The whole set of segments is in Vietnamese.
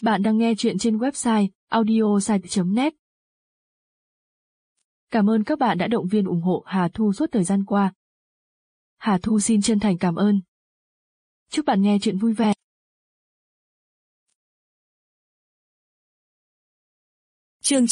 Bạn đang nghe chuyện trên website audiosite.net. Cảm ơn các bạn đã động viên ủng hộ Hà Thu suốt thời gian qua. Hà Thu xin chân thành cảm ơn. Chúc bạn nghe chuyện vui vẻ. Chương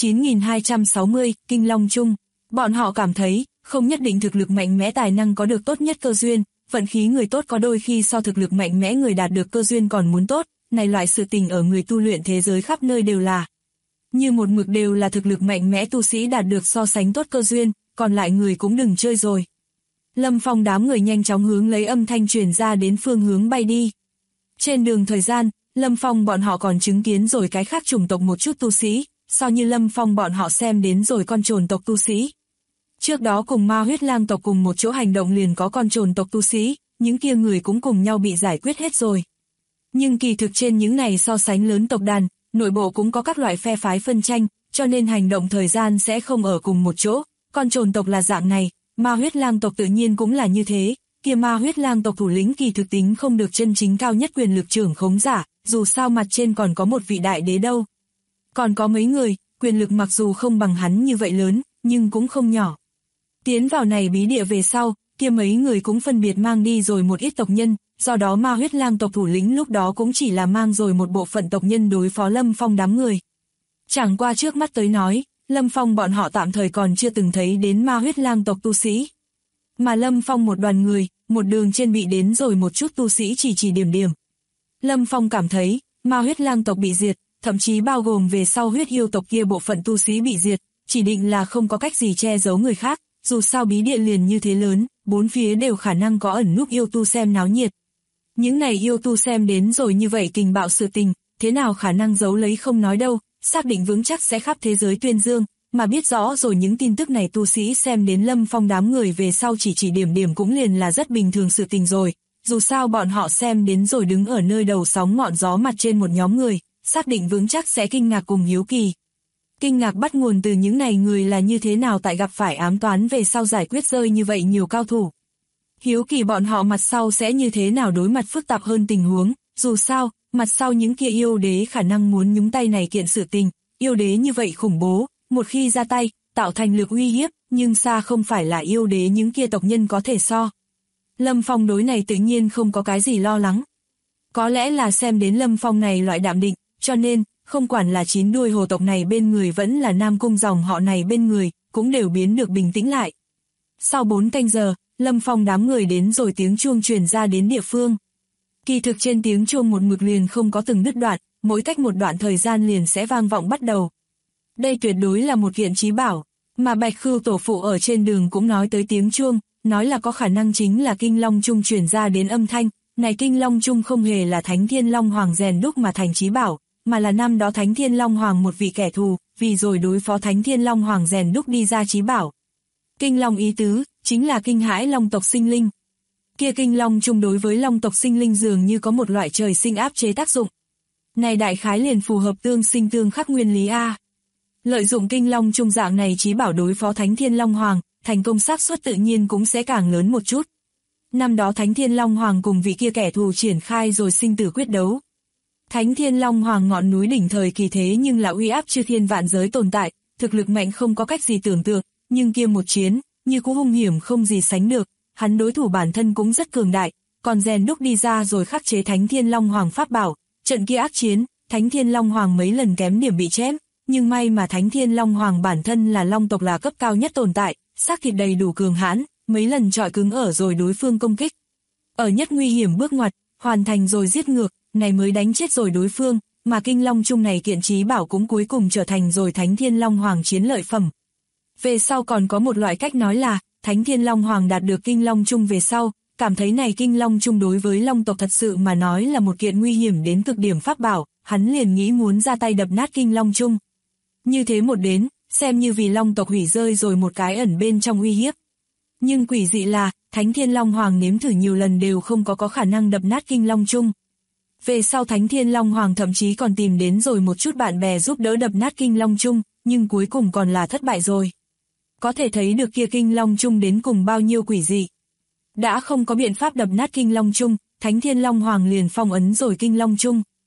9260, Kinh Long Chung. Bọn họ cảm thấy, không nhất định thực lực mạnh mẽ tài năng có được tốt nhất cơ duyên, vận khí người tốt có đôi khi so thực lực mạnh mẽ người đạt được cơ duyên còn muốn tốt, này loại sự tình ở người tu luyện thế giới khắp nơi đều là. Như một mực đều là thực lực mạnh mẽ tu sĩ đạt được so sánh tốt cơ duyên, còn lại người cũng đừng chơi rồi. Lâm Phong đám người nhanh chóng hướng lấy âm thanh truyền ra đến phương hướng bay đi. Trên đường thời gian, Lâm Phong bọn họ còn chứng kiến rồi cái khác chủng tộc một chút tu sĩ, so như Lâm Phong bọn họ xem đến rồi con trồn tộc tu sĩ. Trước đó cùng ma huyết lang tộc cùng một chỗ hành động liền có con trồn tộc tu sĩ, những kia người cũng cùng nhau bị giải quyết hết rồi. Nhưng kỳ thực trên những này so sánh lớn tộc đàn, nội bộ cũng có các loại phe phái phân tranh, cho nên hành động thời gian sẽ không ở cùng một chỗ. Con trồn tộc là dạng này, ma huyết lang tộc tự nhiên cũng là như thế, kia ma huyết lang tộc thủ lĩnh kỳ thực tính không được chân chính cao nhất quyền lực trưởng khống giả, dù sao mặt trên còn có một vị đại đế đâu. Còn có mấy người, quyền lực mặc dù không bằng hắn như vậy lớn, nhưng cũng không nhỏ. Tiến vào này bí địa về sau, kia mấy người cũng phân biệt mang đi rồi một ít tộc nhân, do đó ma huyết lang tộc thủ lĩnh lúc đó cũng chỉ là mang rồi một bộ phận tộc nhân đối phó Lâm Phong đám người. Chẳng qua trước mắt tới nói, Lâm Phong bọn họ tạm thời còn chưa từng thấy đến ma huyết lang tộc tu sĩ. Mà Lâm Phong một đoàn người, một đường trên bị đến rồi một chút tu sĩ chỉ điểm. Lâm Phong cảm thấy, ma huyết lang tộc bị diệt, thậm chí bao gồm về sau huyết yêu tộc kia bộ phận tu sĩ bị diệt, chỉ định là không có cách gì che giấu người khác, dù sao bí địa liền như thế lớn, bốn phía đều khả năng có ẩn núp yêu tu xem náo nhiệt. Những này yêu tu xem đến rồi như vậy kình bạo sự tình, thế nào khả năng giấu lấy không nói đâu, xác định vững chắc sẽ khắp thế giới tuyên dương, mà biết rõ rồi những tin tức này tu sĩ xem đến Lâm Phong đám người về sau chỉ điểm cũng liền là rất bình thường sự tình rồi, dù sao bọn họ xem đến rồi đứng ở nơi đầu sóng ngọn gió mặt trên một nhóm người, xác định vững chắc sẽ kinh ngạc cùng hiếu kỳ. Kinh ngạc bắt nguồn từ những này người là như thế nào tại gặp phải ám toán về sau giải quyết rơi như vậy nhiều cao thủ. Hiếu kỳ bọn họ mặt sau sẽ như thế nào đối mặt phức tạp hơn tình huống, dù sao, mặt sau những kia yêu đế khả năng muốn nhúng tay này kiện sự tình, yêu đế như vậy khủng bố, một khi ra tay, tạo thành lực uy hiếp, nhưng xa không phải là yêu đế những kia tộc nhân có thể so. Lâm Phong đối này tự nhiên không có cái gì lo lắng. Có lẽ là xem đến Lâm Phong này loại đạm định, cho nên, không quản là chín đuôi hồ tộc này bên người vẫn là Nam Cung dòng họ này bên người, cũng đều biến được bình tĩnh lại. Sau 4 canh giờ, Lâm Phong đám người đến rồi tiếng chuông truyền ra đến địa phương. Kỳ thực trên tiếng chuông một mực liền không có từng đứt đoạn, mỗi cách một đoạn thời gian liền sẽ vang vọng bắt đầu. Đây tuyệt đối là một kiện chí bảo, mà Bạch Khưu tổ phụ ở trên đường cũng nói tới tiếng chuông, nói là có khả năng chính là Kinh Long Chung truyền ra đến âm thanh. Này Kinh Long Chung không hề là Thánh Thiên Long Hoàng rèn đúc mà thành chí bảo, mà là năm đó Thánh Thiên Long Hoàng một vị kẻ thù, vì rồi đối phó Thánh Thiên Long Hoàng rèn đúc đi ra chí bảo. Kinh Long ý tứ, chính là kinh hãi long tộc sinh linh. Kia Kinh Long Chung đối với long tộc sinh linh dường như có một loại trời sinh áp chế tác dụng. Này đại khái liền phù hợp tương sinh tương khắc nguyên lý A. Lợi dụng Kinh Long Chung dạng này chí bảo đối phó Thánh Thiên Long Hoàng, thành công xác suất tự nhiên cũng sẽ càng lớn một chút. Năm đó Thánh Thiên Long Hoàng cùng vị kia kẻ thù triển khai rồi sinh tử quyết đấu. Thánh Thiên Long Hoàng ngọn núi đỉnh thời kỳ thế nhưng là uy áp chư thiên vạn giới tồn tại, thực lực mạnh không có cách gì tưởng tượng, nhưng kia một chiến, như cũ hung hiểm không gì sánh được, hắn đối thủ bản thân cũng rất cường đại, còn rèn đúc đi ra rồi khắc chế Thánh Thiên Long Hoàng pháp bảo, trận kia ác chiến, Thánh Thiên Long Hoàng mấy lần kém điểm bị chém, nhưng may mà Thánh Thiên Long Hoàng bản thân là long tộc là cấp cao nhất tồn tại, xác thịt đầy đủ cường hãn, mấy lần chọi cứng ở rồi đối phương công kích. Ở nhất nguy hiểm bước ngoặt, hoàn thành rồi giết ngược, này mới đánh chết rồi đối phương, mà Kinh Long Chung này kiện chí bảo cũng cuối cùng trở thành rồi Thánh Thiên Long Hoàng chiến lợi phẩm. Về sau còn có một loại cách nói là, Thánh Thiên Long Hoàng đạt được Kinh Long Chung về sau, cảm thấy này Kinh Long Chung đối với long tộc thật sự mà nói là một kiện nguy hiểm đến cực điểm pháp bảo, hắn liền nghĩ muốn ra tay đập nát Kinh Long Chung. Như thế một đến, xem như vì long tộc hủy rơi rồi một cái ẩn bên trong uy hiếp. Nhưng quỷ dị là, Thánh Thiên Long Hoàng nếm thử nhiều lần đều không có khả năng đập nát Kinh Long Chung. Về sau Thánh Thiên Long Hoàng thậm chí còn tìm đến rồi một chút bạn bè giúp đỡ đập nát Kinh Long Chung, nhưng cuối cùng còn là thất bại rồi. Có thể thấy được kia Kinh Long Chung đến cùng bao nhiêu quỷ dị. Đã không có biện pháp đập nát Kinh Long Chung, Thánh Thiên Long Hoàng liền phong ấn rồi Kinh Long Chung.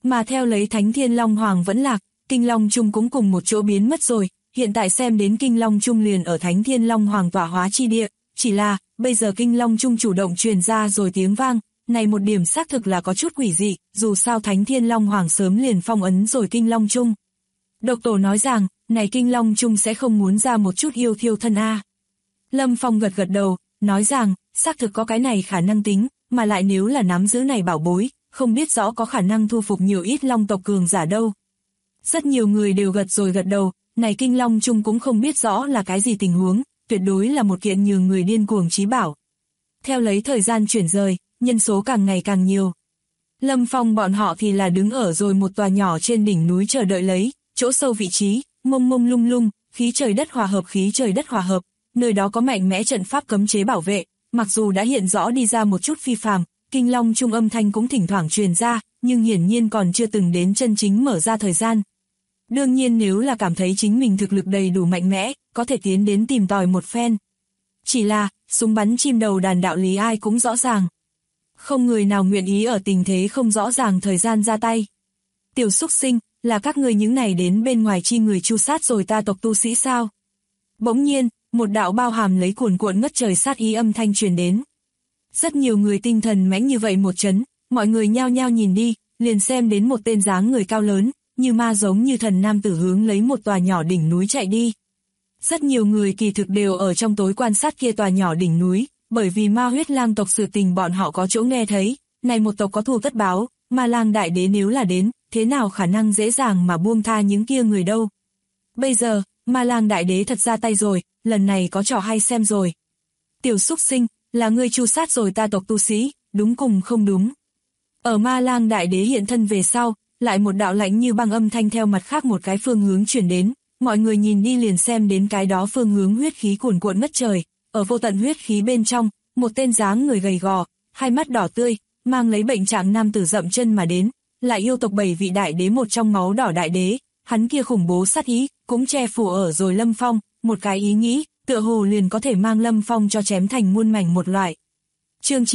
Mà theo lấy Thánh Thiên Long Hoàng vẫn lạc, Kinh Long Trung cũng cùng một chỗ biến mất rồi, hiện tại xem đến Kinh Long Trung liền ở Thánh Thiên Long Hoàng tọa hóa chi địa, chỉ là, bây giờ Kinh Long Trung chủ động truyền ra rồi tiếng vang, này một điểm xác thực là có chút quỷ dị, dù sao Thánh Thiên Long Hoàng sớm liền phong ấn rồi Kinh Long Trung. Độc Tổ nói rằng, này Kinh Long Trung sẽ không muốn ra một chút yêu thiêu thân a. Lâm Phong gật gật đầu, nói rằng, xác thực có cái này khả năng tính, mà lại nếu là nắm giữ này bảo bối, không biết rõ có khả năng thu phục nhiều ít long tộc cường giả đâu. Rất nhiều người đều gật rồi gật đầu, này Kinh Long Trung cũng không biết rõ là cái gì tình huống, tuyệt đối là một kiện nhường người điên cuồng chí bảo. Theo lấy thời gian chuyển rời, nhân số càng ngày càng nhiều. Lâm Phong bọn họ thì là đứng ở rồi một tòa nhỏ trên đỉnh núi chờ đợi lấy, chỗ sâu vị trí, mông mông lung lung, khí trời đất hòa hợp, nơi đó có mạnh mẽ trận pháp cấm chế bảo vệ, mặc dù đã hiện rõ đi ra một chút phi phàm, Kinh Long Trung âm thanh cũng thỉnh thoảng truyền ra, nhưng hiển nhiên còn chưa từng đến chân chính mở ra thời gian. Đương nhiên nếu là cảm thấy chính mình thực lực đầy đủ mạnh mẽ, có thể tiến đến tìm tòi một phen. Chỉ là, súng bắn chim đầu đàn đạo lý ai cũng rõ ràng. Không người nào nguyện ý ở tình thế không rõ ràng thời gian ra tay. Tiểu xúc sinh, là các người những này đến bên ngoài chi người chu sát rồi ta tộc tu sĩ sao? Bỗng nhiên, một đạo bao hàm lấy cuồn cuộn ngất trời sát ý âm thanh truyền đến. Rất nhiều người tinh thần mãnh như vậy một chấn, mọi người nhao nhao nhìn đi, liền xem đến một tên dáng người cao lớn, như ma giống như thần nam tử hướng lấy một tòa nhỏ đỉnh núi chạy đi. Rất nhiều người kỳ thực đều ở trong tối quan sát kia tòa nhỏ đỉnh núi, bởi vì ma huyết lang tộc sự tình bọn họ có chỗ nghe thấy, này một tộc có thù tất báo, ma lang đại đế nếu là đến, thế nào khả năng dễ dàng mà buông tha những kia người đâu. Bây giờ, ma lang đại đế thật ra tay rồi, lần này có trò hay xem rồi. Tiểu xúc sinh, là ngươi chu sát rồi ta tộc tu sĩ, đúng cùng không đúng. Ở ma lang đại đế hiện thân về sau, lại một đạo lạnh như băng âm thanh theo mặt khác một cái phương hướng chuyển đến, mọi người nhìn đi liền xem đến cái đó phương hướng huyết khí cuồn cuộn ngất trời, ở vô tận huyết khí bên trong, một tên dáng người gầy gò, hai mắt đỏ tươi, mang lấy bệnh trạng nam tử dậm chân mà đến, lại yêu tộc 7 vị đại đế một trong máu đỏ đại đế, hắn kia khủng bố sát ý, cũng che phủ ở rồi Lâm Phong, một cái ý nghĩ, tựa hồ liền có thể mang Lâm Phong cho chém thành muôn mảnh một loại. Chương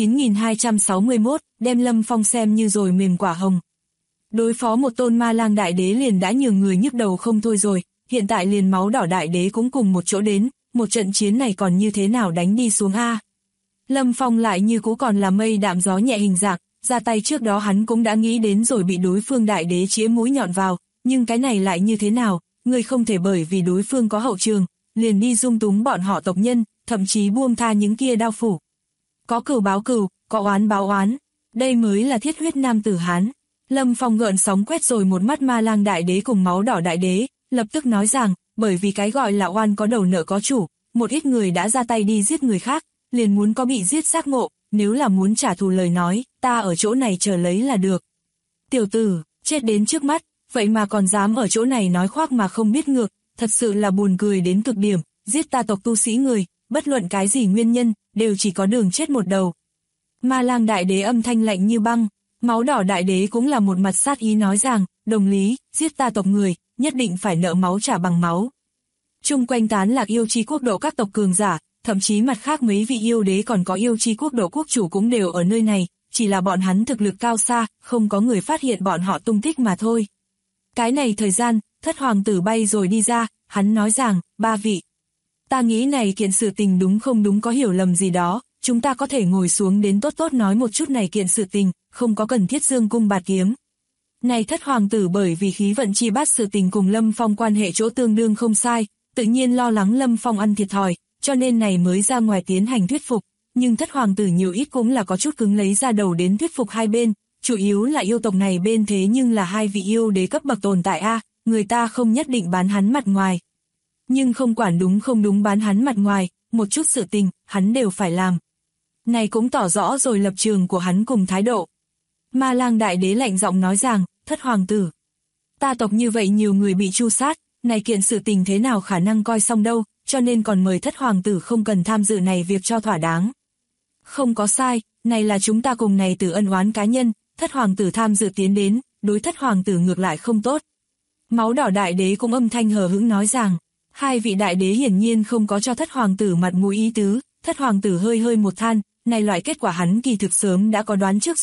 9261, đem Lâm Phong xem như rồi mềm quả hồng. Đối phó một tôn ma lang đại đế liền đã nhường người nhức đầu không thôi rồi, hiện tại liền máu đỏ đại đế cũng cùng một chỗ đến, một trận chiến này còn như thế nào đánh đi xuống a? Lâm Phong lại như cũ còn là mây đạm gió nhẹ hình dạng, ra tay trước đó hắn cũng đã nghĩ đến rồi bị đối phương đại đế chĩa mũi nhọn vào, nhưng cái này lại như thế nào, người không thể bởi vì đối phương có hậu trường, liền đi dung túng bọn họ tộc nhân, thậm chí buông tha những kia đao phủ. Có cừu báo cừu, có oán báo oán, đây mới là thiết huyết nam tử Hán. Lâm Phong gợn sóng quét rồi một mắt ma lang đại đế cùng máu đỏ đại đế, lập tức nói rằng, bởi vì cái gọi là oan có đầu nợ có chủ, một ít người đã ra tay đi giết người khác, liền muốn có bị giết xác ngộ, nếu là muốn trả thù lời nói, ta ở chỗ này chờ lấy là được. Tiểu tử, chết đến trước mắt, vậy mà còn dám ở chỗ này nói khoác mà không biết ngược, thật sự là buồn cười đến cực điểm, giết ta tộc tu sĩ người, bất luận cái gì nguyên nhân, đều chỉ có đường chết một đầu. Ma lang đại đế âm thanh lạnh như băng, máu đỏ đại đế cũng là một mặt sát ý nói rằng, đồng lý, giết ta tộc người, nhất định phải nợ máu trả bằng máu. Chung quanh tán lạc yêu chi quốc độ các tộc cường giả, thậm chí mặt khác mấy vị yêu đế còn có yêu chi quốc độ quốc chủ cũng đều ở nơi này, chỉ là bọn hắn thực lực cao xa, không có người phát hiện bọn họ tung tích mà thôi. Cái này thời gian, thất hoàng tử bay rồi đi ra, hắn nói rằng, ba vị. Ta nghĩ này kiện sự tình đúng không đúng có hiểu lầm gì đó, chúng ta có thể ngồi xuống đến tốt tốt nói một chút này kiện sự tình, không có cần thiết dương cung bạt kiếm. Này thất hoàng tử bởi vì khí vận chi bát sự tình cùng Lâm Phong quan hệ chỗ tương đương không sai, tự nhiên lo lắng Lâm Phong ăn thiệt thòi, cho nên này mới ra ngoài tiến hành thuyết phục, nhưng thất hoàng tử nhiều ít cũng là có chút cứng lấy ra đầu đến thuyết phục hai bên, chủ yếu là yêu tộc này bên thế nhưng là hai vị yêu đế cấp bậc tồn tại a, người ta không nhất định bán hắn mặt ngoài. Nhưng không quản đúng không đúng bán hắn mặt ngoài, một chút sự tình, hắn đều phải làm. Này cũng tỏ rõ rồi lập trường của hắn cùng thái độ. Ma lang đại đế lạnh giọng nói rằng, thất hoàng tử. Ta tộc như vậy nhiều người bị tru sát, này kiện sự tình thế nào khả năng coi xong đâu, cho nên còn mời thất hoàng tử không cần tham dự này việc cho thỏa đáng. Không có sai, này là chúng ta cùng này tử ân oán cá nhân, thất hoàng tử tham dự tiến đến, đối thất hoàng tử ngược lại không tốt. Máu đỏ đại đế cũng âm thanh hờ hững nói rằng, hai vị đại đế hiển nhiên không có cho thất hoàng tử mặt mũi ý tứ, thất hoàng tử hơi hơi một than, này loại kết quả hắn kỳ thực sớm đã có đoán trước rồi,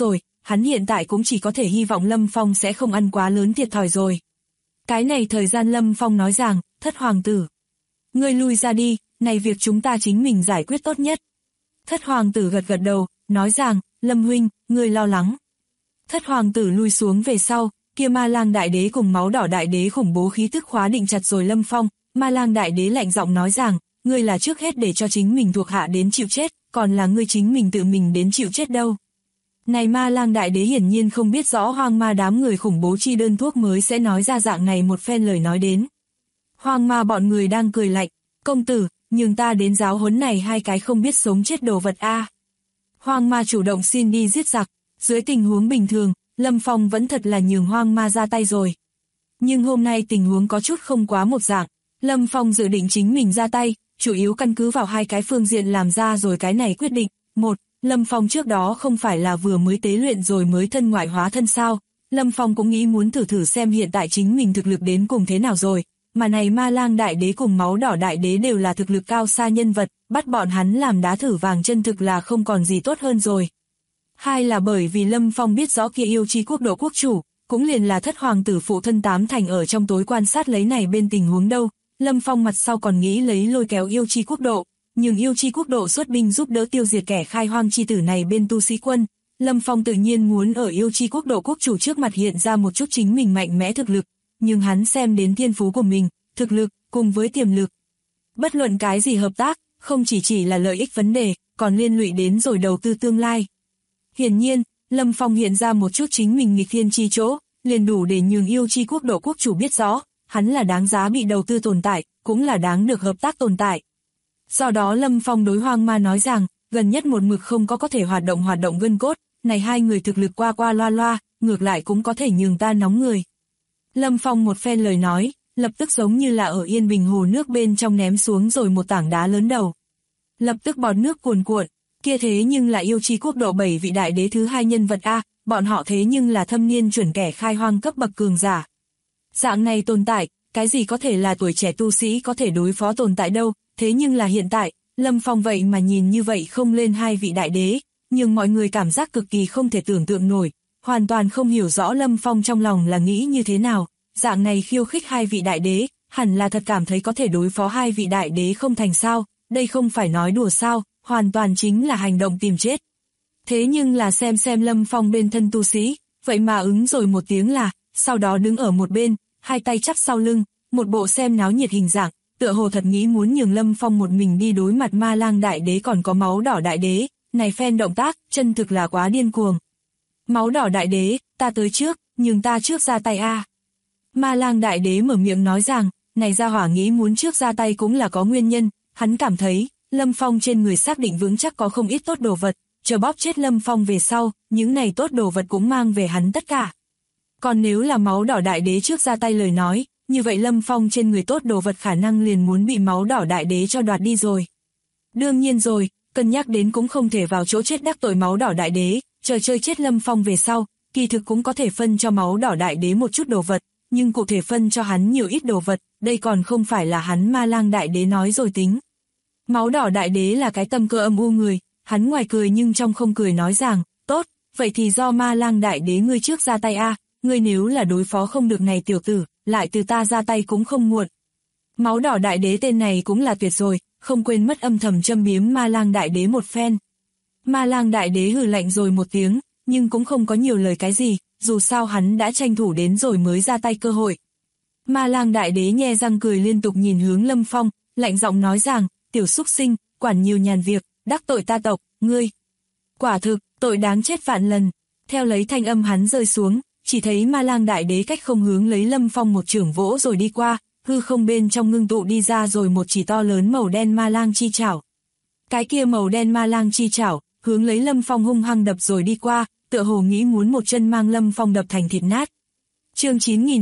hắn hiện tại cũng chỉ có thể hy vọng Lâm Phong sẽ không ăn quá lớn thiệt thòi rồi. Cái này thời gian Lâm Phong nói rằng, Thất hoàng tử. Ngươi lui ra đi, này việc chúng ta chính mình giải quyết tốt nhất. Thất hoàng tử gật gật đầu, nói rằng, Lâm huynh, ngươi lo lắng. Thất hoàng tử lui xuống về sau, kia Ma Lang đại đế cùng máu đỏ đại đế khủng bố khí tức khóa định chặt rồi Lâm Phong. Ma Lang đại đế lạnh giọng nói rằng, ngươi là trước hết để cho chính mình thuộc hạ đến chịu chết, còn là ngươi chính mình tự mình đến chịu chết đâu. Này Ma Lang đại đế hiển nhiên không biết rõ hoang ma đám người khủng bố chi đơn thuốc mới sẽ nói ra dạng này một phen lời nói đến. Hoang ma bọn người đang cười lạnh, công tử, nhường ta đến giáo huấn này hai cái không biết sống chết đồ vật a. Hoang ma chủ động xin đi giết giặc, dưới tình huống bình thường, Lâm Phong vẫn thật là nhường hoang ma ra tay rồi. Nhưng hôm nay tình huống có chút không quá một dạng, Lâm Phong dự định chính mình ra tay, chủ yếu căn cứ vào hai cái phương diện làm ra rồi cái này quyết định. Một, Lâm Phong trước đó không phải là vừa mới tế luyện rồi mới thân ngoại hóa thân sao, Lâm Phong cũng nghĩ muốn thử xem hiện tại chính mình thực lực đến cùng thế nào rồi, mà này Ma Lang đại đế cùng máu đỏ đại đế đều là thực lực cao xa nhân vật, bắt bọn hắn làm đá thử vàng chân thực là không còn gì tốt hơn rồi. Hai là bởi vì Lâm Phong biết rõ kia yêu chi quốc độ quốc chủ, cũng liền là Thất hoàng tử phụ thân Tám Thành ở trong tối quan sát lấy này bên tình huống đâu, Lâm Phong mặt sau còn nghĩ lấy lôi kéo yêu chi quốc độ, nhưng yêu chi quốc độ xuất binh giúp đỡ tiêu diệt kẻ khai hoang chi tử này bên tu sĩ quân, Lâm Phong tự nhiên muốn ở yêu chi quốc độ quốc chủ trước mặt hiện ra một chút chính mình mạnh mẽ thực lực, nhưng hắn xem đến thiên phú của mình, thực lực, cùng với tiềm lực. Bất luận cái gì hợp tác, không chỉ là lợi ích vấn đề, còn liên lụy đến rồi đầu tư tương lai. Hiển nhiên, Lâm Phong hiện ra một chút chính mình nghịch thiên chi chỗ, liền đủ để nhường yêu chi quốc độ quốc chủ biết rõ, hắn là đáng giá bị đầu tư tồn tại, cũng là đáng được hợp tác tồn tại. Do đó Lâm Phong đối hoang ma nói rằng, gần nhất một mực không có thể hoạt động gân cốt, này hai người thực lực qua loa, ngược lại cũng có thể nhường ta nóng người. Lâm Phong một phen lời nói, lập tức giống như là ở yên bình hồ nước bên trong ném xuống rồi một tảng đá lớn đầu. Lập tức bọt nước cuồn cuộn, kia thế nhưng là yêu chi quốc độ 7 vị đại đế thứ hai nhân vật A, bọn họ thế nhưng là thâm niên chuẩn kẻ khai hoang cấp bậc cường giả. Dạng này tồn tại, cái gì có thể là tuổi trẻ tu sĩ có thể đối phó tồn tại đâu, thế nhưng là hiện tại, Lâm Phong vậy mà nhìn như vậy không lên hai vị đại đế, nhưng mọi người cảm giác cực kỳ không thể tưởng tượng nổi, hoàn toàn không hiểu rõ Lâm Phong trong lòng là nghĩ như thế nào, dạng này khiêu khích hai vị đại đế, hẳn là thật cảm thấy có thể đối phó hai vị đại đế không thành sao, đây không phải nói đùa sao, hoàn toàn chính là hành động tìm chết. Thế nhưng là xem Lâm Phong bên thân tu sĩ, vậy mà ứng rồi một tiếng là, sau đó đứng ở một bên, hai tay chắp sau lưng, một bộ xem náo nhiệt hình dạng, tựa hồ thật nghĩ muốn nhường Lâm Phong một mình đi đối mặt Ma Lang đại đế còn có máu đỏ đại đế, này phen động tác, chân thực là quá điên cuồng. Máu đỏ đại đế, ta tới trước, nhưng ta trước ra tay a. Ma Lang đại đế mở miệng nói rằng, này gia hỏa nghĩ muốn trước ra tay cũng là có nguyên nhân, hắn cảm thấy, Lâm Phong trên người xác định vững chắc có không ít tốt đồ vật, chờ bóp chết Lâm Phong về sau, những này tốt đồ vật cũng mang về hắn tất cả. Còn nếu là máu đỏ đại đế trước ra tay lời nói, như vậy Lâm Phong trên người tốt đồ vật khả năng liền muốn bị máu đỏ đại đế cho đoạt đi rồi. Đương nhiên rồi, cân nhắc đến cũng không thể vào chỗ chết đắc tội máu đỏ đại đế, chờ chơi chết Lâm Phong về sau, kỳ thực cũng có thể phân cho máu đỏ đại đế một chút đồ vật, nhưng cụ thể phân cho hắn nhiều ít đồ vật, đây còn không phải là hắn Ma Lang đại đế nói rồi tính. Máu đỏ đại đế là cái tâm cơ âm u người, hắn ngoài cười nhưng trong không cười nói rằng, tốt, vậy thì do Ma Lang đại đế ngươi trước ra tay a, ngươi nếu là đối phó không được này tiểu tử, lại từ ta ra tay cũng không muộn. Máu đỏ đại đế tên này cũng là tuyệt rồi, không quên mất âm thầm châm biếm Ma Lang đại đế một phen. Ma Lang đại đế hừ lạnh rồi một tiếng, nhưng cũng không có nhiều lời cái gì, dù sao hắn đã tranh thủ đến rồi mới ra tay cơ hội. Ma Lang đại đế nhe răng cười liên tục nhìn hướng Lâm Phong, lạnh giọng nói rằng, tiểu xúc sinh, quản nhiều nhàn việc, đắc tội ta tộc, ngươi. Quả thực, tội đáng chết vạn lần. Theo lấy thanh âm hắn rơi xuống, chỉ thấy Ma Lang đại đế cách không hướng lấy Lâm Phong một chưởng vỗ rồi đi qua, hư không bên trong ngưng tụ đi ra rồi một chỉ to lớn màu đen ma lang chi chảo. Cái kia màu đen ma lang chi chảo, hướng lấy Lâm Phong hung hăng đập rồi đi qua, tựa hồ nghĩ muốn một chân mang Lâm Phong đập thành thịt nát. Chương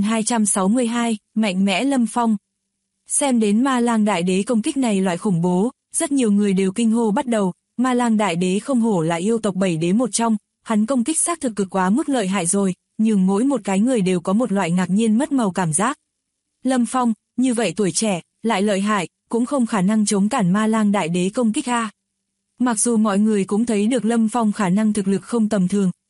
9262, mạnh mẽ Lâm Phong. Xem đến Ma Lang đại đế công kích này loại khủng bố, rất nhiều người đều kinh hô bắt đầu, Ma Lang đại đế không hổ là yêu tộc 7 đế một trong, hắn công kích xác thực cực quá mức lợi hại rồi, nhưng mỗi một cái người đều có một loại ngạc nhiên mất màu cảm giác. Lâm Phong, như vậy tuổi trẻ, lại lợi hại, cũng không khả năng chống cản Ma Lang đại đế công kích a. Mặc dù mọi người cũng thấy được Lâm Phong khả năng thực lực không tầm thường,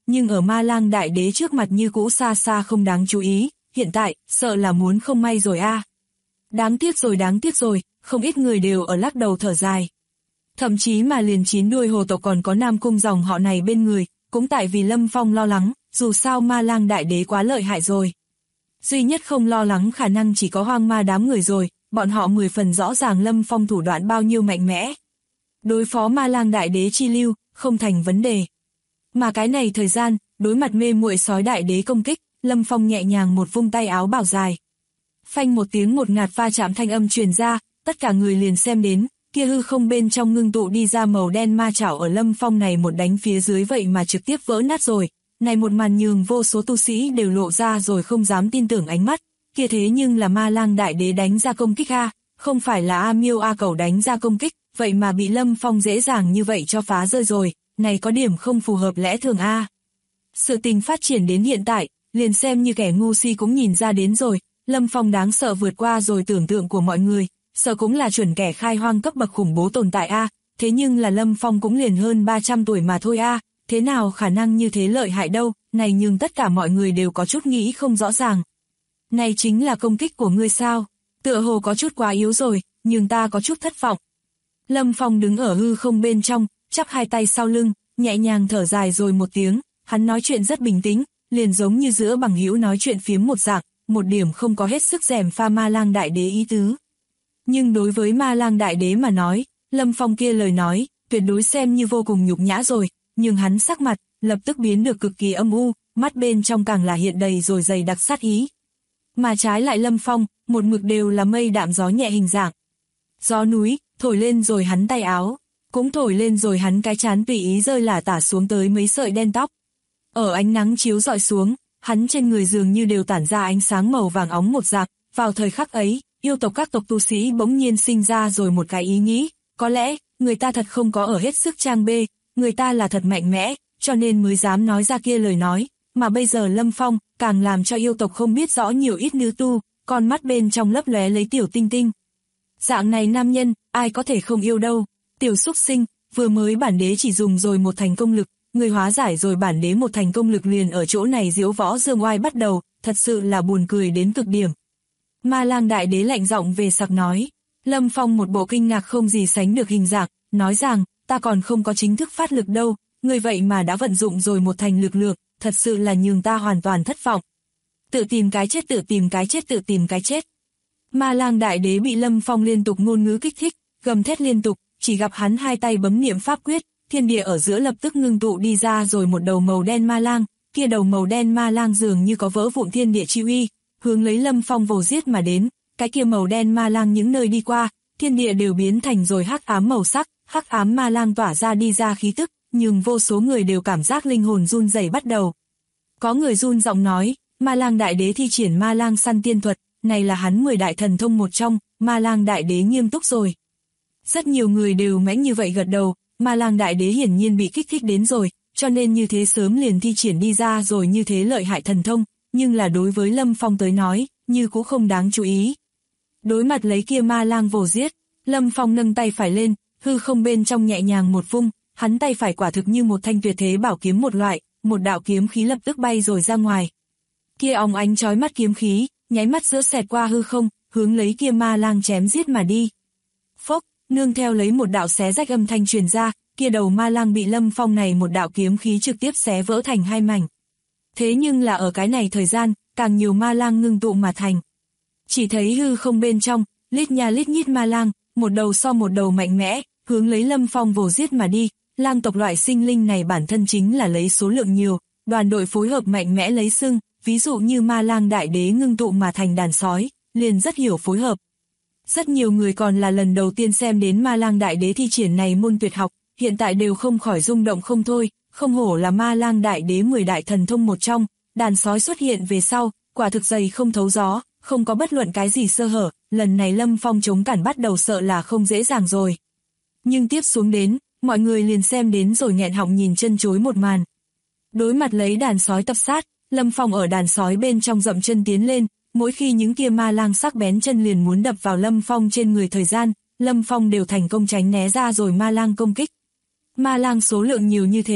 nhưng ở ma lang đại đế trước mặt như cũ xa xa không đáng chú ý, hiện tại, sợ là muốn không may rồi a. Đáng tiếc rồi, không ít người đều ở lắc đầu thở dài. Thậm chí mà liền 9 đuôi hồ tộc còn có Nam Cung dòng họ này bên người, cũng tại vì Lâm Phong lo lắng, dù sao ma lang đại đế quá lợi hại rồi. Duy nhất không lo lắng khả năng chỉ có hoang ma đám người rồi, bọn họ 10 phần rõ ràng Lâm Phong thủ đoạn bao nhiêu mạnh mẽ. Đối phó ma lang đại đế chi lưu, không thành vấn đề. Mà cái này thời gian, đối mặt mê muội sói đại đế công kích, Lâm Phong nhẹ nhàng một vung tay áo bảo dài. Phanh một tiếng một ngạt va chạm thanh âm truyền ra, tất cả người liền xem đến, kia hư không bên trong ngưng tụ đi ra màu đen ma chảo ở Lâm Phong này một đánh phía dưới vậy mà trực tiếp vỡ nát rồi. Này một màn nhường vô số tu sĩ đều lộ ra rồi không dám tin tưởng ánh mắt, kia thế nhưng là ma lang đại đế đánh ra công kích a, không phải là A Miêu A Cẩu đánh ra công kích, vậy mà bị Lâm Phong dễ dàng như vậy cho phá rơi rồi, này có điểm không phù hợp lẽ thường a. Sự tình phát triển đến hiện tại, liền xem như kẻ ngu si cũng nhìn ra đến rồi, Lâm Phong đáng sợ vượt qua rồi tưởng tượng của mọi người, sợ cũng là chuẩn kẻ khai hoang cấp bậc khủng bố tồn tại a, thế nhưng là Lâm Phong cũng liền hơn 300 tuổi mà thôi a, thế nào khả năng như thế lợi hại đâu, này nhưng tất cả mọi người đều có chút nghĩ không rõ ràng. Này chính là công kích của ngươi sao, tựa hồ có chút quá yếu rồi, nhưng ta có chút thất vọng. Lâm Phong đứng ở hư không bên trong, chắp hai tay sau lưng, nhẹ nhàng thở dài rồi một tiếng, hắn nói chuyện rất bình tĩnh, liền giống như giữa bằng hữu nói chuyện phiếm một dạng, một điểm không có hết sức gièm pha ma lang đại đế ý tứ. Nhưng đối với ma lang đại đế mà nói, Lâm Phong kia lời nói, tuyệt đối xem như vô cùng nhục nhã rồi, nhưng hắn sắc mặt, lập tức biến được cực kỳ âm u, mắt bên trong càng là hiện đầy rồi dày đặc sát ý. Mà trái lại Lâm Phong, một mực đều là mây đạm gió nhẹ hình dạng. Gió núi, thổi lên rồi hắn tay áo, cũng thổi lên rồi hắn cái trán tùy ý rơi lả tả xuống tới mấy sợi đen tóc. Ở ánh nắng chiếu rọi xuống, hắn trên người dường như đều tản ra ánh sáng màu vàng óng một dạng, vào thời khắc ấy, yêu tộc các tộc tu sĩ bỗng nhiên sinh ra rồi một cái ý nghĩ, có lẽ, người ta thật không có ở hết sức trang bê, người ta là thật mạnh mẽ, cho nên mới dám nói ra kia lời nói, mà bây giờ Lâm Phong, càng làm cho yêu tộc không biết rõ nhiều ít nữ tu, con mắt bên trong lấp lóe lấy tiểu tinh tinh. Dạng này nam nhân, ai có thể không yêu đâu, tiểu xúc sinh, vừa mới bản đế chỉ dùng rồi một thành công lực, người hóa giải rồi bản đế một thành công lực liền ở chỗ này diễu võ dương oai bắt đầu, thật sự là buồn cười đến cực điểm. Ma lang đại đế lạnh giọng về sặc nói, Lâm Phong một bộ kinh ngạc không gì sánh được hình dạng, nói rằng, ta còn không có chính thức phát lực đâu, người vậy mà đã vận dụng rồi một thành lực lượng, thật sự là nhường ta hoàn toàn thất vọng. Tự tìm cái chết tự tìm cái chết tự tìm cái chết. Ma lang đại đế bị Lâm Phong liên tục ngôn ngữ kích thích, gầm thét liên tục, chỉ gặp hắn hai tay bấm niệm pháp quyết, thiên địa ở giữa lập tức ngưng tụ đi ra rồi một đầu màu đen ma lang, kia đầu màu đen ma lang dường như có vỡ vụn thiên địa chi uy, hướng lấy Lâm Phong vồ giết mà đến, cái kia màu đen ma lang những nơi đi qua, thiên địa đều biến thành rồi hắc ám màu sắc, hắc ám ma lang tỏa ra đi ra khí tức, nhưng vô số người đều cảm giác linh hồn run rẩy bắt đầu. Có người run giọng nói, ma lang đại đế thi triển ma lang săn tiên thuật, này là hắn 10 đại thần thông một trong, ma lang đại đế nghiêm túc rồi. Rất nhiều người đều mãnh như vậy gật đầu, ma lang đại đế hiển nhiên bị kích thích đến rồi, cho nên như thế sớm liền thi triển đi ra rồi như thế lợi hại thần thông, nhưng là đối với Lâm Phong tới nói, như cũng không đáng chú ý. Đối mặt lấy kia ma lang vồ giết, Lâm Phong nâng tay phải lên, hư không bên trong nhẹ nhàng một vung, hắn tay phải quả thực như một thanh tuyệt thế bảo kiếm một loại, một đạo kiếm khí lập tức bay rồi ra ngoài. Kia óng ánh chói mắt kiếm khí, nháy mắt giữa xẹt qua hư không, hướng lấy kia ma lang chém giết mà đi. Phốc, nương theo lấy một đạo xé rách âm thanh truyền ra, kia đầu ma lang bị Lâm Phong này một đạo kiếm khí trực tiếp xé vỡ thành hai mảnh. Thế nhưng là ở cái này thời gian, càng nhiều ma lang ngưng tụ mà thành. Chỉ thấy hư không bên trong, lít nha lít nhít ma lang, một đầu so một đầu mạnh mẽ, hướng lấy Lâm Phong vồ giết mà đi. Lang tộc loại sinh linh này bản thân chính là lấy số lượng nhiều, đoàn đội phối hợp mạnh mẽ lấy xưng, ví dụ như ma lang đại đế ngưng tụ mà thành đàn sói, liền rất hiểu phối hợp. Rất nhiều người còn là lần đầu tiên xem đến ma lang đại đế thi triển này môn tuyệt học, hiện tại đều không khỏi rung động không thôi, không hổ là ma lang đại đế 10 đại thần thông một trong, đàn sói xuất hiện về sau, quả thực dày không thấu gió, không có bất luận cái gì sơ hở, lần này Lâm Phong chống cản bắt đầu sợ là không dễ dàng rồi. Nhưng tiếp xuống đến, mọi người liền xem đến rồi nghẹn họng nhìn chân chối một màn. Đối mặt lấy đàn sói tập sát, Lâm Phong ở đàn sói bên trong dậm chân tiến lên, mỗi khi những kia ma lang sắc bén chân liền muốn đập vào Lâm Phong trên người thời gian, Lâm Phong đều thành công tránh né ra rồi ma lang công kích. Ma lang số lượng nhiều như thế,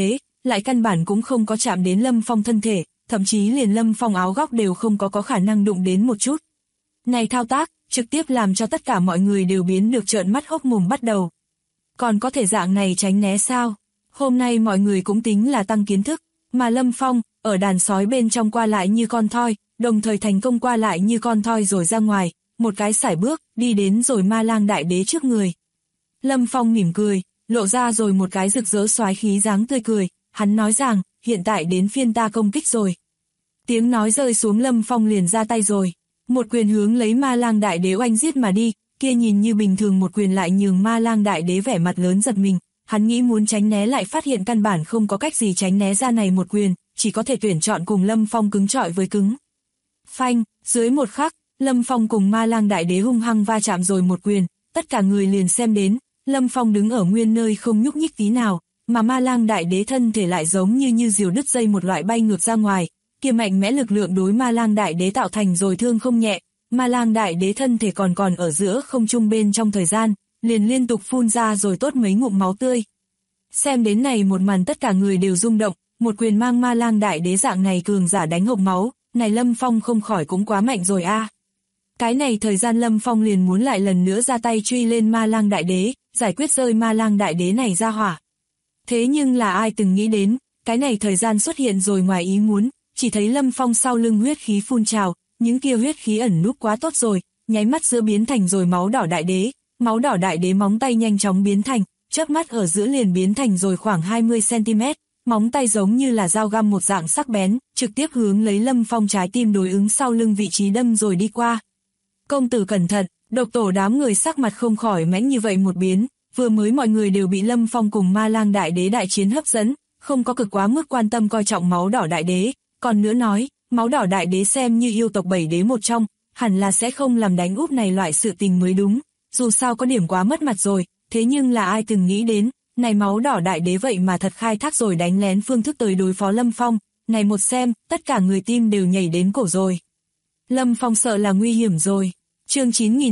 lại căn bản cũng không có chạm đến Lâm Phong thân thể, thậm chí liền Lâm Phong áo góc đều không có khả năng đụng đến một chút. Này thao tác, trực tiếp làm cho tất cả mọi người đều biến được trợn mắt hốc mồm bắt đầu. Còn có thể dạng này tránh né sao? Hôm nay mọi người cũng tính là tăng kiến thức, mà Lâm Phong, ở đàn sói bên trong qua lại như con thoi, đồng thời thành công qua lại như con thoi rồi ra ngoài, một cái sải bước, đi đến rồi Ma Lang Đại Đế trước người. Lâm Phong mỉm cười, lộ ra rồi một cái rực rỡ xoái khí dáng tươi cười, hắn nói rằng, hiện tại đến phiên ta công kích rồi. Tiếng nói rơi xuống Lâm Phong liền ra tay rồi, một quyền hướng lấy Ma Lang Đại Đế oanh giết mà đi, kia nhìn như bình thường một quyền lại nhường Ma Lang Đại Đế vẻ mặt lớn giật mình, hắn nghĩ muốn tránh né lại phát hiện căn bản không có cách gì tránh né ra này một quyền, chỉ có thể tuyển chọn cùng Lâm Phong cứng chọi với cứng. Phanh, dưới một khắc, Lâm Phong cùng Ma Lang Đại Đế hung hăng va chạm rồi một quyền, tất cả người liền xem đến, Lâm Phong đứng ở nguyên nơi không nhúc nhích tí nào, mà Ma Lang Đại Đế thân thể lại giống như diều đứt dây một loại bay ngược ra ngoài, kia mạnh mẽ lực lượng đối Ma Lang Đại Đế tạo thành rồi thương không nhẹ, Ma Lang Đại Đế thân thể còn ở giữa không trung bên trong thời gian, liền liên tục phun ra rồi tốt mấy ngụm máu tươi. Xem đến này một màn tất cả người đều rung động, một quyền mang Ma Lang Đại Đế dạng này cường giả đánh hộc máu, này Lâm Phong không khỏi cũng quá mạnh rồi a. Cái này thời gian Lâm Phong liền muốn lại lần nữa ra tay truy lên Ma Lang Đại Đế, giải quyết rơi Ma Lang Đại Đế này ra hỏa. Thế nhưng là ai từng nghĩ đến, cái này thời gian xuất hiện rồi ngoài ý muốn, chỉ thấy Lâm Phong sau lưng huyết khí phun trào, những kia huyết khí ẩn núp quá tốt rồi, nháy mắt giữa biến thành rồi máu đỏ đại đế, máu đỏ đại đế móng tay nhanh chóng biến thành, chớp mắt ở giữa liền biến thành rồi khoảng 20 cm, móng tay giống như là dao găm một dạng sắc bén, trực tiếp hướng lấy Lâm Phong trái tim đối ứng sau lưng vị trí đâm rồi đi qua. Công tử cẩn thận, Độc Tổ đám người sắc mặt không khỏi mãnh như vậy một biến, vừa mới mọi người đều bị Lâm Phong cùng Ma Lang Đại Đế đại chiến hấp dẫn, không có cực quá mức quan tâm coi trọng máu đỏ đại đế, còn nữa nói, máu đỏ đại đế xem như yêu tộc 7 đế một trong, hẳn là sẽ không làm đánh úp này loại sự tình mới đúng, dù sao có điểm quá mất mặt rồi, thế nhưng là ai từng nghĩ đến, này máu đỏ đại đế vậy mà thật khai thác rồi đánh lén phương thức tới đối phó Lâm Phong, này một xem, tất cả người tim đều nhảy đến cổ rồi. Lâm Phong sợ là nguy hiểm rồi. Chương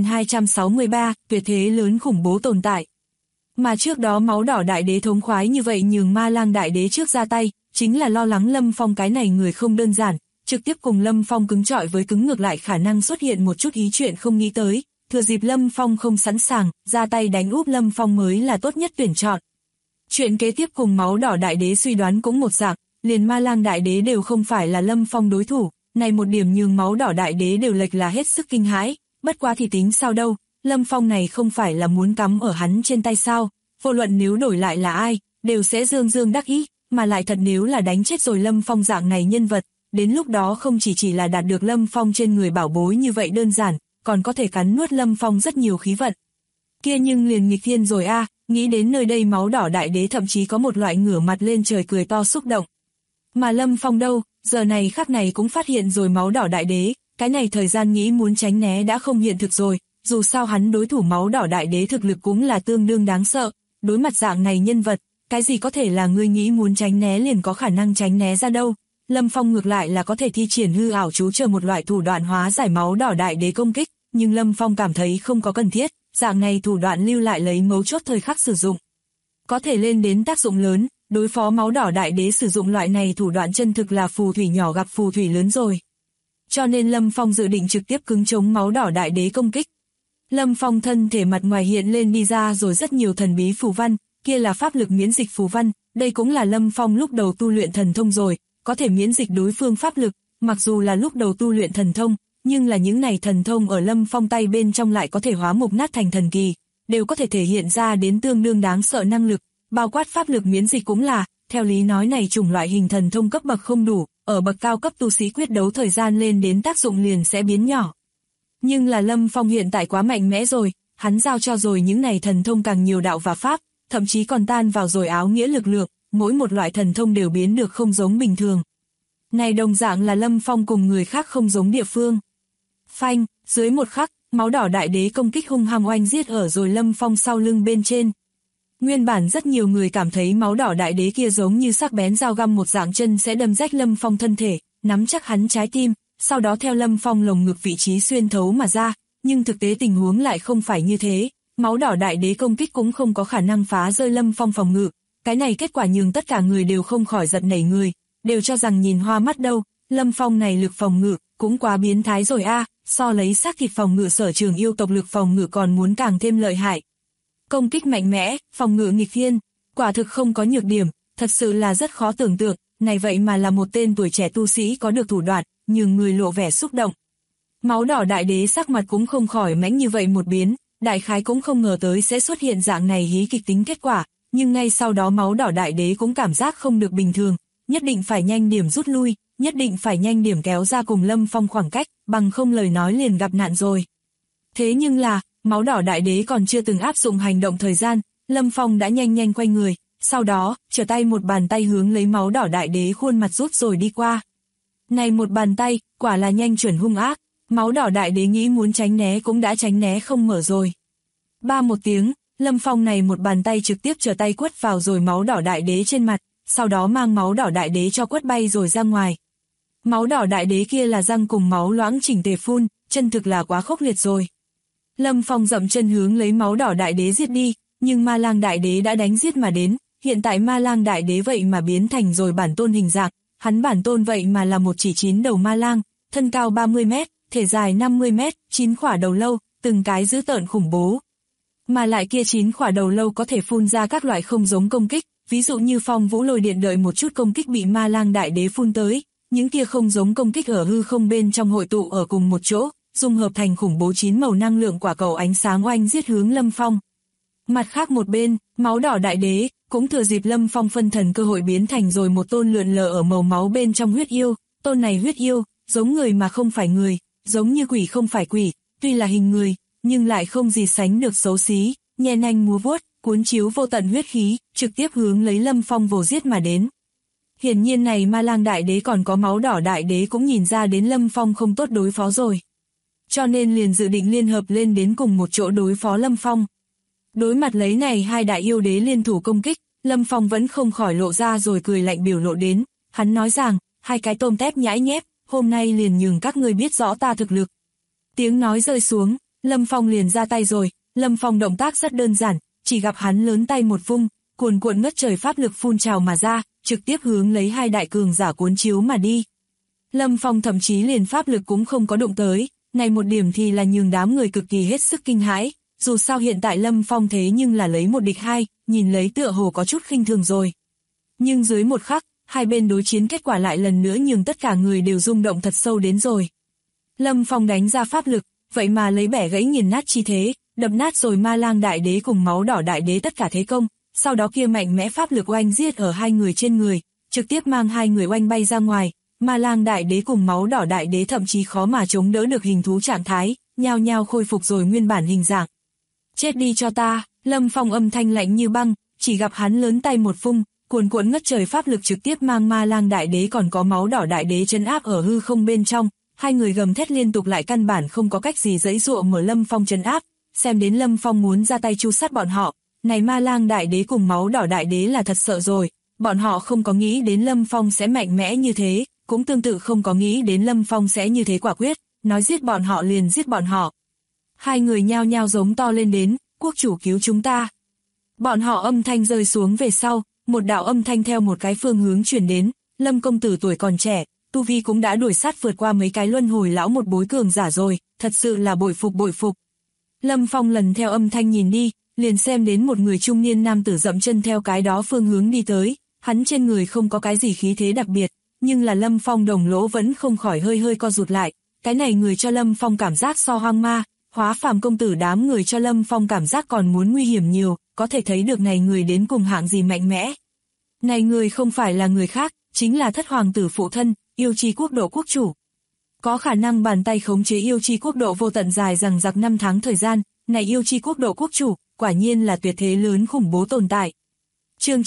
9263, tuyệt thế lớn khủng bố tồn tại. Mà trước đó máu đỏ đại đế thống khoái như vậy nhường Ma Lang Đại Đế trước ra tay, chính là lo lắng Lâm Phong cái này người không đơn giản, trực tiếp cùng Lâm Phong cứng chọi với cứng ngược lại khả năng xuất hiện một chút ý chuyện không nghĩ tới, thừa dịp Lâm Phong không sẵn sàng, ra tay đánh úp Lâm Phong mới là tốt nhất tuyển chọn. Chuyện kế tiếp cùng máu đỏ đại đế suy đoán cũng một dạng, liền Ma Lang Đại Đế đều không phải là Lâm Phong đối thủ, này một điểm nhường máu đỏ đại đế đều lệch là hết sức kinh hãi. Bất quá thì tính sao đâu, Lâm Phong này không phải là muốn cắm ở hắn trên tay sao, vô luận nếu đổi lại là ai, đều sẽ dương dương đắc ý, mà lại thật nếu là đánh chết rồi Lâm Phong dạng này nhân vật, đến lúc đó không chỉ là đạt được Lâm Phong trên người bảo bối như vậy đơn giản, còn có thể cắn nuốt Lâm Phong rất nhiều khí vận. Kia nhưng liền nghịch thiên rồi a, nghĩ đến nơi đây máu đỏ đại đế thậm chí có một loại ngửa mặt lên trời cười to xúc động. Mà Lâm Phong đâu, giờ này khắc này cũng phát hiện rồi máu đỏ đại đế. Cái này thời gian nghĩ muốn tránh né đã không hiện thực rồi, dù sao hắn đối thủ máu đỏ đại đế thực lực cũng là tương đương đáng sợ, đối mặt dạng này nhân vật, cái gì có thể là ngươi nghĩ muốn tránh né liền có khả năng tránh né ra đâu. Lâm Phong ngược lại là có thể thi triển hư ảo chú chờ một loại thủ đoạn hóa giải máu đỏ đại đế công kích, nhưng Lâm Phong cảm thấy không có cần thiết, dạng này thủ đoạn lưu lại lấy mấu chốt thời khắc sử dụng. Có thể lên đến tác dụng lớn, đối phó máu đỏ đại đế sử dụng loại này thủ đoạn chân thực là phù thủy nhỏ gặp phù thủy lớn rồi. Cho nên Lâm Phong dự định trực tiếp cứng chống máu đỏ đại đế công kích. Lâm Phong thân thể mặt ngoài hiện lên đi ra rồi rất nhiều thần bí phù văn, kia là pháp lực miễn dịch phù văn, đây cũng là Lâm Phong lúc đầu tu luyện thần thông rồi, có thể miễn dịch đối phương pháp lực, mặc dù là lúc đầu tu luyện thần thông, nhưng là những này thần thông ở Lâm Phong tay bên trong lại có thể hóa mục nát thành thần kỳ, đều có thể thể hiện ra đến tương đương đáng sợ năng lực, bao quát pháp lực miễn dịch cũng là, theo lý nói này chủng loại hình thần thông cấp bậc không đủ, ở bậc cao cấp tu sĩ quyết đấu thời gian lên đến tác dụng liền sẽ biến nhỏ. Nhưng là Lâm Phong hiện tại quá mạnh mẽ rồi, hắn giao cho rồi những này thần thông càng nhiều đạo và pháp, thậm chí còn tan vào rồi áo nghĩa lực lượng, mỗi một loại thần thông đều biến được không giống bình thường. Này đồng dạng là Lâm Phong cùng người khác không giống địa phương. Phanh, dưới một khắc, máu đỏ đại đế công kích hung hăng oanh giết ở rồi Lâm Phong sau lưng bên trên. Nguyên bản rất nhiều người cảm thấy máu đỏ đại đế kia giống như sắc bén dao găm một dạng chân sẽ đâm rách Lâm Phong thân thể, nắm chắc hắn trái tim, sau đó theo Lâm Phong lồng ngực vị trí xuyên thấu mà ra, nhưng thực tế tình huống lại không phải như thế, máu đỏ đại đế công kích cũng không có khả năng phá rơi Lâm Phong phòng ngự, cái này kết quả nhường tất cả người đều không khỏi giật nảy người, đều cho rằng nhìn hoa mắt đâu, Lâm Phong này lực phòng ngự, cũng quá biến thái rồi a, so lấy xác thịt phòng ngự Sở Trường yêu tộc lực phòng ngự còn muốn càng thêm lợi hại. Công kích mạnh mẽ, phòng ngự nghịch thiên, quả thực không có nhược điểm, thật sự là rất khó tưởng tượng, này vậy mà là một tên tuổi trẻ tu sĩ có được thủ đoạn, nhường người lộ vẻ xúc động. Máu đỏ đại đế sắc mặt cũng không khỏi mãnh như vậy một biến, đại khái cũng không ngờ tới sẽ xuất hiện dạng này hí kịch tính kết quả, nhưng ngay sau đó máu đỏ đại đế cũng cảm giác không được bình thường, nhất định phải nhanh điểm rút lui, nhất định phải nhanh điểm kéo ra cùng Lâm Phong khoảng cách, bằng không lời nói liền gặp nạn rồi. Thế nhưng là, máu đỏ đại đế còn chưa từng áp dụng hành động thời gian, Lâm Phong đã nhanh nhanh quay người, sau đó, trở tay một bàn tay hướng lấy máu đỏ đại đế khuôn mặt rút rồi đi qua. Này một bàn tay, quả là nhanh chuẩn hung ác, máu đỏ đại đế nghĩ muốn tránh né cũng đã tránh né không mở rồi. Ba một tiếng, Lâm Phong này một bàn tay trực tiếp trở tay quất vào rồi máu đỏ đại đế trên mặt, sau đó mang máu đỏ đại đế cho quất bay rồi ra ngoài. Máu đỏ đại đế kia là răng cùng máu loãng chỉnh tề phun, chân thực là quá khốc liệt rồi. Lâm Phong dậm chân hướng lấy máu đỏ đại đế giết đi, nhưng ma lang đại đế đã đánh giết mà đến, hiện tại ma lang đại đế vậy mà biến thành rồi bản tôn hình dạng, hắn bản tôn vậy mà là một chỉ 9 đầu ma lang, thân cao 30 mét, thể dài 50 mét, 9 khỏa đầu lâu, từng cái dữ tợn khủng bố. Mà lại kia 9 khỏa đầu lâu có thể phun ra các loại không giống công kích, ví dụ như phong vũ lôi điện đợi một chút công kích bị ma lang đại đế phun tới, những kia không giống công kích ở hư không bên trong hội tụ ở cùng một chỗ, dung hợp thành khủng bố 9 màu năng lượng quả cầu ánh sáng oanh giết hướng Lâm Phong. Mặt khác một bên, máu đỏ đại đế, cũng thừa dịp Lâm Phong phân thần cơ hội biến thành rồi một tôn lượn lờ ở màu máu bên trong huyết yêu, tôn này huyết yêu, giống người mà không phải người, giống như quỷ không phải quỷ, tuy là hình người, nhưng lại không gì sánh được xấu xí, nhe nanh múa vuốt, cuốn chiếu vô tận huyết khí, trực tiếp hướng lấy Lâm Phong vồ giết mà đến. Hiển nhiên này ma lang đại đế còn có máu đỏ đại đế cũng nhìn ra đến Lâm Phong không tốt đối phó rồi. Cho nên liền dự định liên hợp lên đến cùng một chỗ đối phó Lâm Phong. Đối mặt lấy này hai đại yêu đế liên thủ công kích, Lâm Phong vẫn không khỏi lộ ra rồi cười lạnh biểu lộ đến, hắn nói rằng, hai cái tôm tép nhãi nhép, hôm nay liền nhường các ngươi biết rõ ta thực lực. Tiếng nói rơi xuống, Lâm Phong liền ra tay rồi, Lâm Phong động tác rất đơn giản, chỉ gặp hắn lớn tay một vung, cuồn cuộn ngất trời pháp lực phun trào mà ra, trực tiếp hướng lấy hai đại cường giả cuốn chiếu mà đi. Lâm Phong thậm chí liền pháp lực cũng không có đụng tới, này một điểm thì là nhường đám người cực kỳ hết sức kinh hãi, dù sao hiện tại Lâm Phong thế nhưng là lấy một địch hai, nhìn lấy tựa hồ có chút khinh thường rồi. Nhưng dưới một khắc, hai bên đối chiến kết quả lại lần nữa nhường tất cả người đều rung động thật sâu đến rồi. Lâm Phong đánh ra pháp lực, vậy mà lấy bẻ gãy nghiền nát chi thế, đập nát rồi ma lang đại đế cùng máu đỏ đại đế tất cả thế công, sau đó kia mạnh mẽ pháp lực oanh giết ở hai người trên người, trực tiếp mang hai người oanh bay ra ngoài, ma lang đại đế cùng máu đỏ đại đế thậm chí khó mà chống đỡ được hình thú trạng thái, nhao nhao khôi phục rồi nguyên bản hình dạng. Chết đi cho ta, Lâm Phong âm thanh lạnh như băng, chỉ gặp hắn lớn tay một vung, cuồn cuộn ngất trời pháp lực trực tiếp mang ma lang đại đế còn có máu đỏ đại đế trấn áp ở hư không bên trong, hai người gầm thét liên tục lại căn bản không có cách gì giãy giụa mở Lâm Phong trấn áp, xem đến Lâm Phong muốn ra tay chu sát bọn họ, này ma lang đại đế cùng máu đỏ đại đế là thật sợ rồi, bọn họ không có nghĩ đến Lâm Phong sẽ mạnh mẽ như thế, cũng tương tự không có nghĩ đến Lâm Phong sẽ như thế quả quyết, nói giết bọn họ liền giết bọn họ. Hai người nhao nhao giống to lên đến, quốc chủ cứu chúng ta. Bọn họ âm thanh rơi xuống về sau, một đạo âm thanh theo một cái phương hướng chuyển đến, Lâm công tử tuổi còn trẻ, tu vi cũng đã đuổi sát vượt qua mấy cái luân hồi lão một bối cường giả rồi, thật sự là bội phục bội phục. Lâm Phong lần theo âm thanh nhìn đi, liền xem đến một người trung niên nam tử dậm chân theo cái đó phương hướng đi tới, hắn trên người không có cái gì khí thế đặc biệt, nhưng là Lâm Phong đồng lỗ vẫn không khỏi hơi hơi co rụt lại, cái này người cho Lâm Phong cảm giác so hoang ma, hóa phàm công tử đám người cho Lâm Phong cảm giác còn muốn nguy hiểm nhiều, có thể thấy được này người đến cùng hạng gì mạnh mẽ. Này người không phải là người khác, chính là thất hoàng tử phụ thân, yêu chi quốc độ quốc chủ. Có khả năng bàn tay khống chế yêu chi quốc độ vô tận dài rằng giặc 5 tháng thời gian, này yêu chi quốc độ quốc chủ, quả nhiên là tuyệt thế lớn khủng bố tồn tại. Chương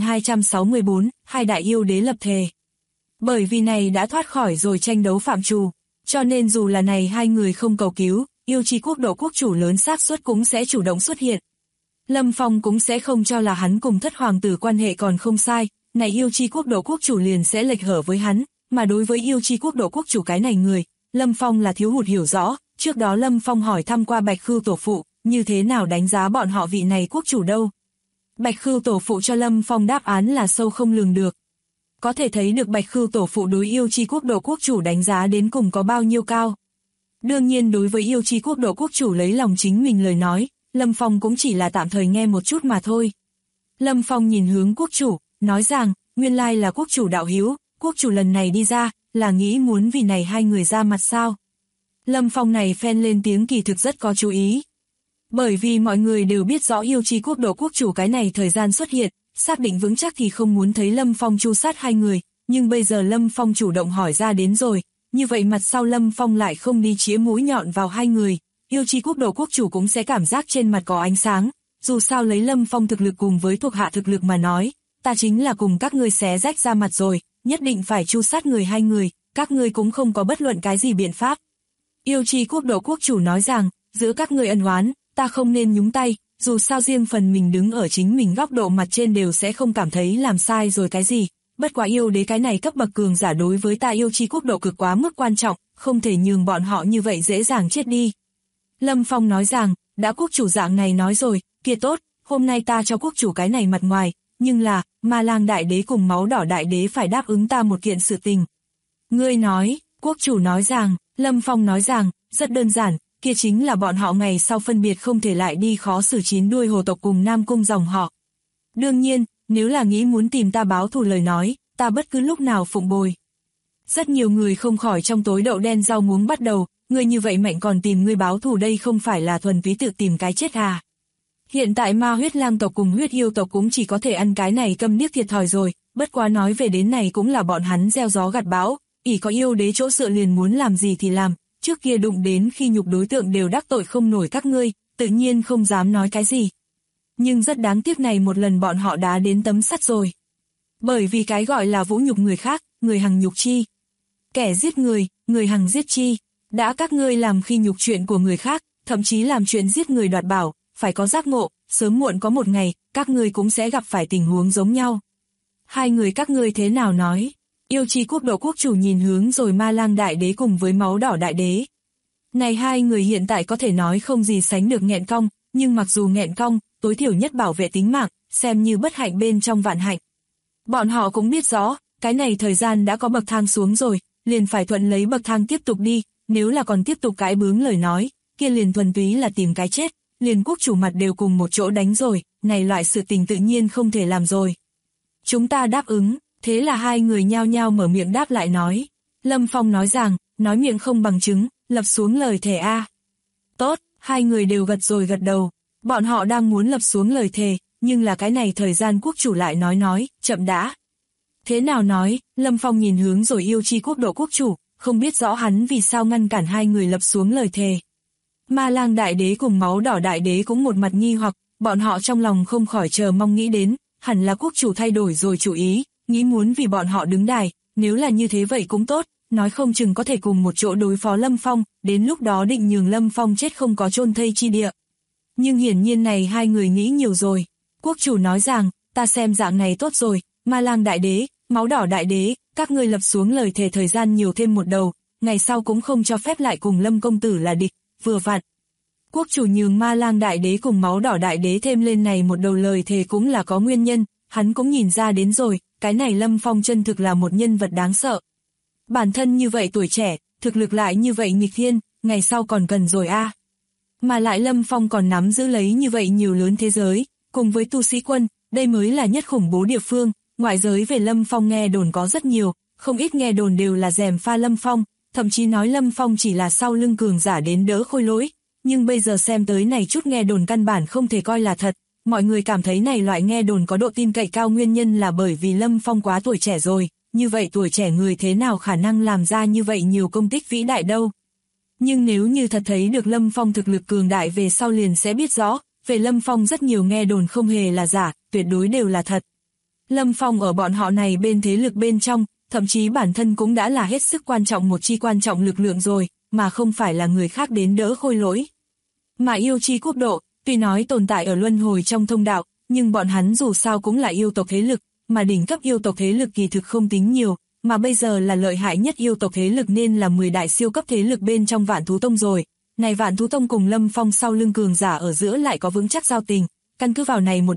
9264, hai đại yêu đế lập thề. Bởi vì này đã thoát khỏi rồi tranh đấu phạm trù, cho nên dù là này hai người không cầu cứu, yêu chi quốc độ quốc chủ lớn xác suất cũng sẽ chủ động xuất hiện. Lâm Phong cũng sẽ không cho là hắn cùng thất hoàng tử quan hệ còn không sai, này yêu chi quốc độ quốc chủ liền sẽ lệch hở với hắn, mà đối với yêu chi quốc độ quốc chủ cái này người, Lâm Phong là thiếu hụt hiểu rõ, trước đó Lâm Phong hỏi thăm qua Bạch Khưu tổ phụ, như thế nào đánh giá bọn họ vị này quốc chủ đâu. Bạch Khưu tổ phụ cho Lâm Phong đáp án là sâu không lường được. Có thể thấy được Bạch Khưu tổ phụ đối yêu chi quốc độ quốc chủ đánh giá đến cùng có bao nhiêu cao. Đương nhiên đối với yêu chi quốc độ quốc chủ lấy lòng chính mình lời nói, Lâm Phong cũng chỉ là tạm thời nghe một chút mà thôi. Lâm Phong nhìn hướng quốc chủ, nói rằng, nguyên lai là quốc chủ đạo hữu, quốc chủ lần này đi ra, là nghĩ muốn vì này hai người ra mặt sao. Lâm Phong này phen lên tiếng kỳ thực rất có chú ý. Bởi vì mọi người đều biết rõ yêu chi quốc độ quốc chủ cái này thời gian xuất hiện, xác định vững chắc thì không muốn thấy Lâm Phong tru sát hai người, nhưng bây giờ Lâm Phong chủ động hỏi ra đến rồi, như vậy mặt sau Lâm Phong lại không đi chĩa mũi nhọn vào hai người, yêu chi quốc độ quốc chủ cũng sẽ cảm giác trên mặt có ánh sáng, dù sao lấy Lâm Phong thực lực cùng với thuộc hạ thực lực mà nói, ta chính là cùng các ngươi xé rách ra mặt rồi, nhất định phải tru sát người hai người, các ngươi cũng không có bất luận cái gì biện pháp. Yêu chi quốc độ quốc chủ nói rằng, giữa các ngươi ân oán, ta không nên nhúng tay, dù sao riêng phần mình đứng ở chính mình góc độ mặt trên đều sẽ không cảm thấy làm sai rồi cái gì, bất quá yêu đế cái này cấp bậc cường giả đối với ta yêu chi quốc độ cực quá mức quan trọng, không thể nhường bọn họ như vậy dễ dàng chết đi. Lâm Phong nói rằng, đã quốc chủ dạng này nói rồi, kia tốt, hôm nay ta cho quốc chủ cái này mặt ngoài, nhưng là, Ma Lang đại đế cùng Máu Đỏ đại đế phải đáp ứng ta một kiện sự tình. Ngươi nói, quốc chủ nói rằng, Lâm Phong nói rằng, rất đơn giản, kia chính là bọn họ ngày sau phân biệt không thể lại đi khó xử chín đuôi hồ tộc cùng Nam Cung dòng họ. Đương nhiên, nếu là nghĩ muốn tìm ta báo thù lời nói, ta bất cứ lúc nào phụng bồi. Rất nhiều người không khỏi trong tối đậu đen rau muống bắt đầu, ngươi như vậy mạnh còn tìm ngươi báo thù đây không phải là thuần túy tự tìm cái chết à. Hiện tại ma huyết lang tộc cùng huyết yêu tộc cũng chỉ có thể ăn cái này câm điếc thiệt thòi rồi, bất quá nói về đến này cũng là bọn hắn gieo gió gặt bão, ỷ có yêu đế chỗ dựa liền muốn làm gì thì làm, trước kia đụng đến khi nhục đối tượng đều đắc tội không nổi các ngươi, tự nhiên không dám nói cái gì. Nhưng rất đáng tiếc này một lần bọn họ đã đến tấm sắt rồi. Bởi vì cái gọi là vũ nhục người khác, người hằng nhục chi. Kẻ giết người, người hằng giết chi. Đã các ngươi làm khi nhục chuyện của người khác, thậm chí làm chuyện giết người đoạt bảo, phải có giác ngộ, sớm muộn có một ngày, các ngươi cũng sẽ gặp phải tình huống giống nhau. Hai người các ngươi thế nào nói? Yêu chi quốc độ quốc chủ nhìn hướng rồi Ma Lang đại đế cùng với Máu Đỏ đại đế. Này hai người hiện tại có thể nói không gì sánh được nghẹn cong, nhưng mặc dù nghẹn cong, tối thiểu nhất bảo vệ tính mạng, xem như bất hạnh bên trong vạn hạnh. Bọn họ cũng biết rõ, cái này thời gian đã có bậc thang xuống rồi, liền phải thuận lấy bậc thang tiếp tục đi, nếu là còn tiếp tục cãi bướng lời nói, kia liền thuần túy là tìm cái chết, liền quốc chủ mặt đều cùng một chỗ đánh rồi, này loại sự tình tự nhiên không thể làm rồi. Chúng ta đáp ứng, thế là hai người nhao nhao mở miệng đáp lại nói. Lâm Phong nói rằng, nói miệng không bằng chứng, lập xuống lời thề a. Tốt, hai người đều gật rồi gật đầu, bọn họ đang muốn lập xuống lời thề, nhưng là cái này thời gian quốc chủ lại nói, chậm đã. Thế nào nói, Lâm Phong nhìn hướng rồi yêu chi quốc độ quốc chủ, không biết rõ hắn vì sao ngăn cản hai người lập xuống lời thề. Ma Lang đại đế cùng Máu Đỏ đại đế cũng một mặt nghi hoặc, bọn họ trong lòng không khỏi chờ mong nghĩ đến, hẳn là quốc chủ thay đổi rồi chủ ý, nghĩ muốn vì bọn họ đứng đài, nếu là như thế vậy cũng tốt, nói không chừng có thể cùng một chỗ đối phó Lâm Phong, đến lúc đó định nhường Lâm Phong chết không có chôn thây chi địa. Nhưng hiển nhiên này hai người nghĩ nhiều rồi. Quốc chủ nói rằng, ta xem dạng này tốt rồi, Ma Lang đại đế, Máu Đỏ đại đế, các ngươi lập xuống lời thề thời gian nhiều thêm một đầu, ngày sau cũng không cho phép lại cùng Lâm công tử là địch, vừa vặn. Quốc chủ nhường Ma Lang đại đế cùng Máu Đỏ đại đế thêm lên này một đầu lời thề cũng là có nguyên nhân, hắn cũng nhìn ra đến rồi, cái này Lâm Phong chân thực là một nhân vật đáng sợ. Bản thân như vậy tuổi trẻ, thực lực lại như vậy nghịch thiên, ngày sau còn cần rồi a. Mà lại Lâm Phong còn nắm giữ lấy như vậy nhiều lớn thế giới, cùng với tu sĩ quân, đây mới là nhất khủng bố địa phương, ngoại giới về Lâm Phong nghe đồn có rất nhiều, không ít nghe đồn đều là rèm pha Lâm Phong, thậm chí nói Lâm Phong chỉ là sau lưng cường giả đến đỡ khôi lỗi, nhưng bây giờ xem tới này chút nghe đồn căn bản không thể coi là thật, mọi người cảm thấy này loại nghe đồn có độ tin cậy cao nguyên nhân là bởi vì Lâm Phong quá tuổi trẻ rồi, như vậy tuổi trẻ người thế nào khả năng làm ra như vậy nhiều công tích vĩ đại đâu. Nhưng nếu như thật thấy được Lâm Phong thực lực cường đại về sau liền sẽ biết rõ, về Lâm Phong rất nhiều nghe đồn không hề là giả, tuyệt đối đều là thật. Lâm Phong ở bọn họ này bên thế lực bên trong, thậm chí bản thân cũng đã là hết sức quan trọng một chi quan trọng lực lượng rồi, mà không phải là người khác đến đỡ khôi lỗi. Mà yêu chi quốc độ, tuy nói tồn tại ở luân hồi trong thông đạo, nhưng bọn hắn dù sao cũng là yêu tộc thế lực, mà đỉnh cấp yêu tộc thế lực kỳ thực không tính nhiều, mà bây giờ là lợi hại nhất yêu tộc thế lực nên là 10 đại siêu cấp thế lực bên trong Vạn Thú Tông rồi. Này Vạn Thú Tông cùng Lâm Phong sau lưng cường giả ở giữa lại có vững chắc giao tình, căn cứ vào này một điểm,